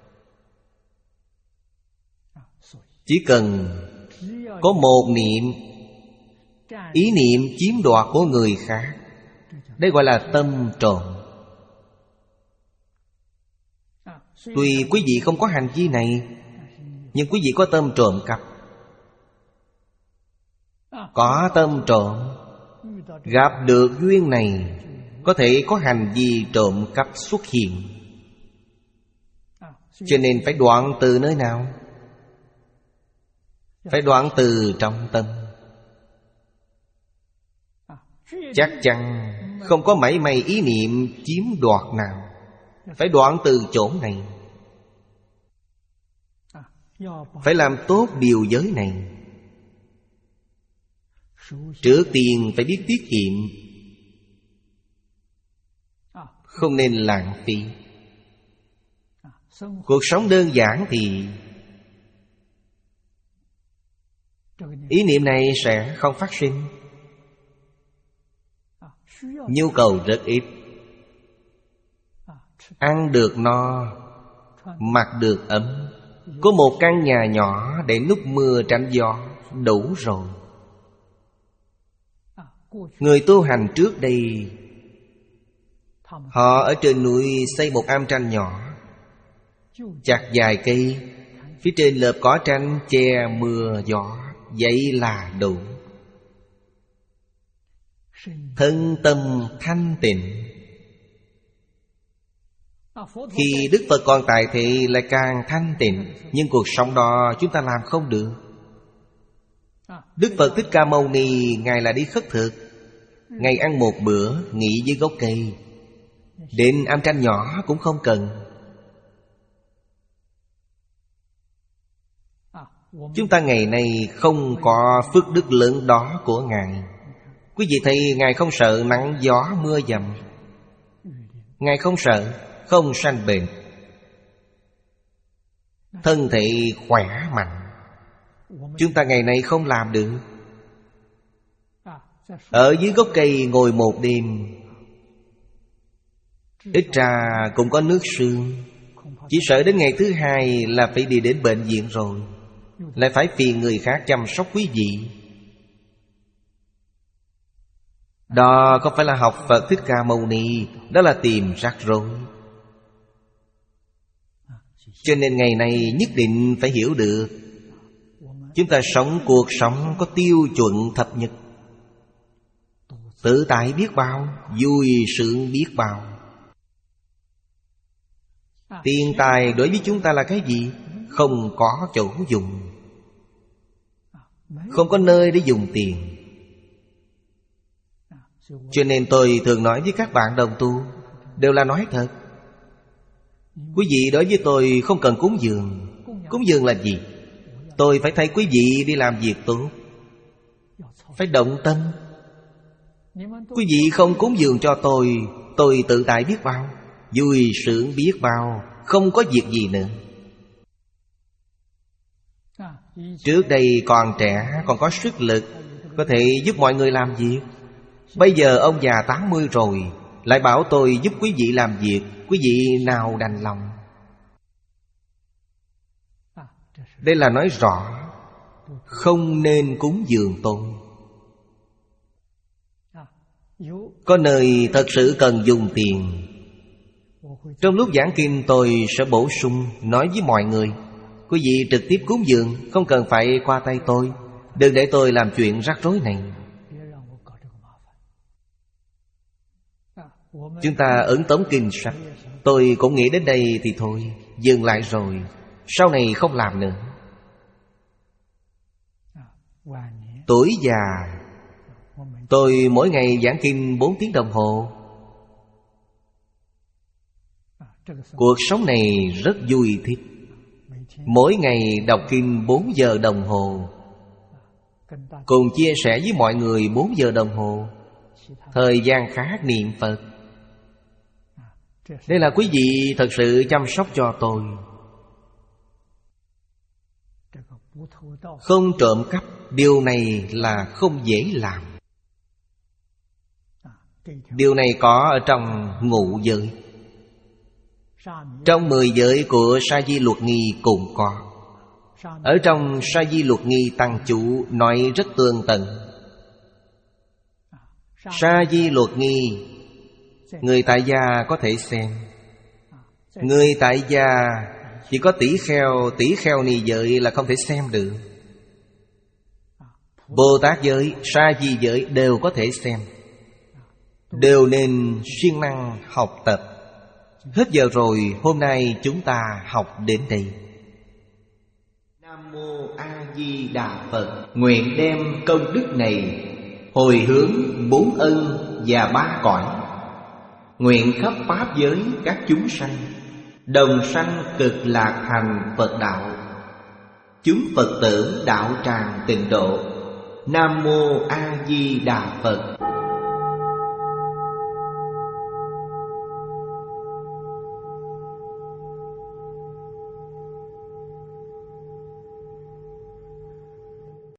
Chỉ cần có một niệm, ý niệm chiếm đoạt của người khác, đây gọi là tâm trộm. Tuy quý vị không có hành vi này, nhưng quý vị có tâm trộm cắp. Có tâm trộm, gặp được duyên này, có thể có hành vi trộm cắp xuất hiện. Cho nên phải đoạn từ nơi nào? Phải đoạn từ trong tâm. Chắc chắn không có mảy may ý niệm chiếm đoạt nào. Phải đoạn từ chỗ này. Phải làm tốt điều giới này. Trước tiên phải biết tiết kiệm, không nên lãng phí. Cuộc sống đơn giản thì ý niệm này sẽ không phát sinh. Nhu cầu rất ít. Ăn được no, mặc được ấm, có một căn nhà nhỏ để núp mưa tránh gió, đủ rồi. Người tu hành trước đây, họ ở trên núi xây một am tranh nhỏ, chặt vài cây, phía trên lợp cỏ tranh che mưa gió, vậy là đủ. Thân tâm thanh tịnh. Khi Đức Phật còn tại thì lại càng thanh tịnh, nhưng cuộc sống đó chúng ta làm không được. Đức Phật Thích Ca Mâu Ni, Ngài là đi khất thực, Ngài ăn một bữa, nghỉ dưới gốc cây, đến am tranh nhỏ cũng không cần. Chúng ta ngày nay không có phước đức lớn đó của Ngài. Quý vị thấy Ngài không sợ nắng gió mưa dầm, Ngài không sợ, không sanh bệnh, thân thể khỏe mạnh. Chúng ta ngày nay không làm được. Ở dưới gốc cây ngồi một đêm, ít ra cũng có nước sương. Chỉ sợ đến ngày thứ hai là phải đi đến bệnh viện rồi, lại phải phiền người khác chăm sóc quý vị. Đó không phải là học Phật Thích Ca Mâu Ni, đó là tìm rắc rối. Cho nên ngày nay nhất định phải hiểu được, chúng ta sống cuộc sống có tiêu chuẩn thập nhất, tự tại biết bao, vui sướng biết bao. Tiền tài đối với chúng ta là cái gì? Không có chỗ dùng, không có nơi để dùng tiền. Cho nên tôi thường nói với các bạn đồng tu, đều là nói thật. Quý vị đối với tôi không cần cúng dường. Cúng dường là gì? Tôi phải thấy quý vị đi làm việc tốt, phải động tâm. Quý vị không cúng dường cho tôi, tôi tự tại biết bao, vui sướng biết bao, không có việc gì nữa. Trước đây còn trẻ, còn có sức lực, có thể giúp mọi người làm việc. Bây giờ ông già tám mươi rồi, lại bảo tôi giúp quý vị làm việc, quý vị nào đành lòng? Đây là nói rõ không nên cúng dường tôi. Có nơi thật sự cần dùng tiền, trong lúc giảng kinh tôi sẽ bổ sung nói với mọi người, quý vị trực tiếp cúng dường, không cần phải qua tay tôi. Đừng để tôi làm chuyện rắc rối này. Chúng ta ấn tống kinh sách, tôi cũng nghĩ đến đây thì thôi, dừng lại rồi, sau này không làm nữa. Tuổi già, tôi mỗi ngày giảng kinh bốn tiếng đồng hồ. Cuộc sống này rất vui thích. Mỗi ngày đọc kinh bốn giờ đồng hồ, cùng chia sẻ với mọi người bốn giờ đồng hồ. Thời gian khác niệm Phật. Đây là quý vị thật sự chăm sóc cho tôi. Không trộm cắp, điều này là không dễ làm. Điều này có ở trong ngũ giới. Trong mười giới của Sa Di Luật Nghi cũng có. Ở trong Sa Di Luật Nghi Tăng Chủ nói rất tường tận. Sa Di Luật Nghi, người tại gia có thể xem. Người tại gia chỉ có tỷ kheo, tỷ kheo ni giới là không thể xem được. Bồ Tát giới, Sa Di giới đều có thể xem, đều nên siêng năng học tập. Hết giờ rồi, hôm nay chúng ta học đến đây. Nam Mô A Di Đà Phật. Nguyện đem công đức này hồi hướng bốn ân và ba cõi. Nguyện khắp pháp giới các chúng sanh đồng sanh cực lạc thành Phật đạo. Chúng Phật tử đạo tràng tịnh độ. Nam Mô A Di Đà Phật.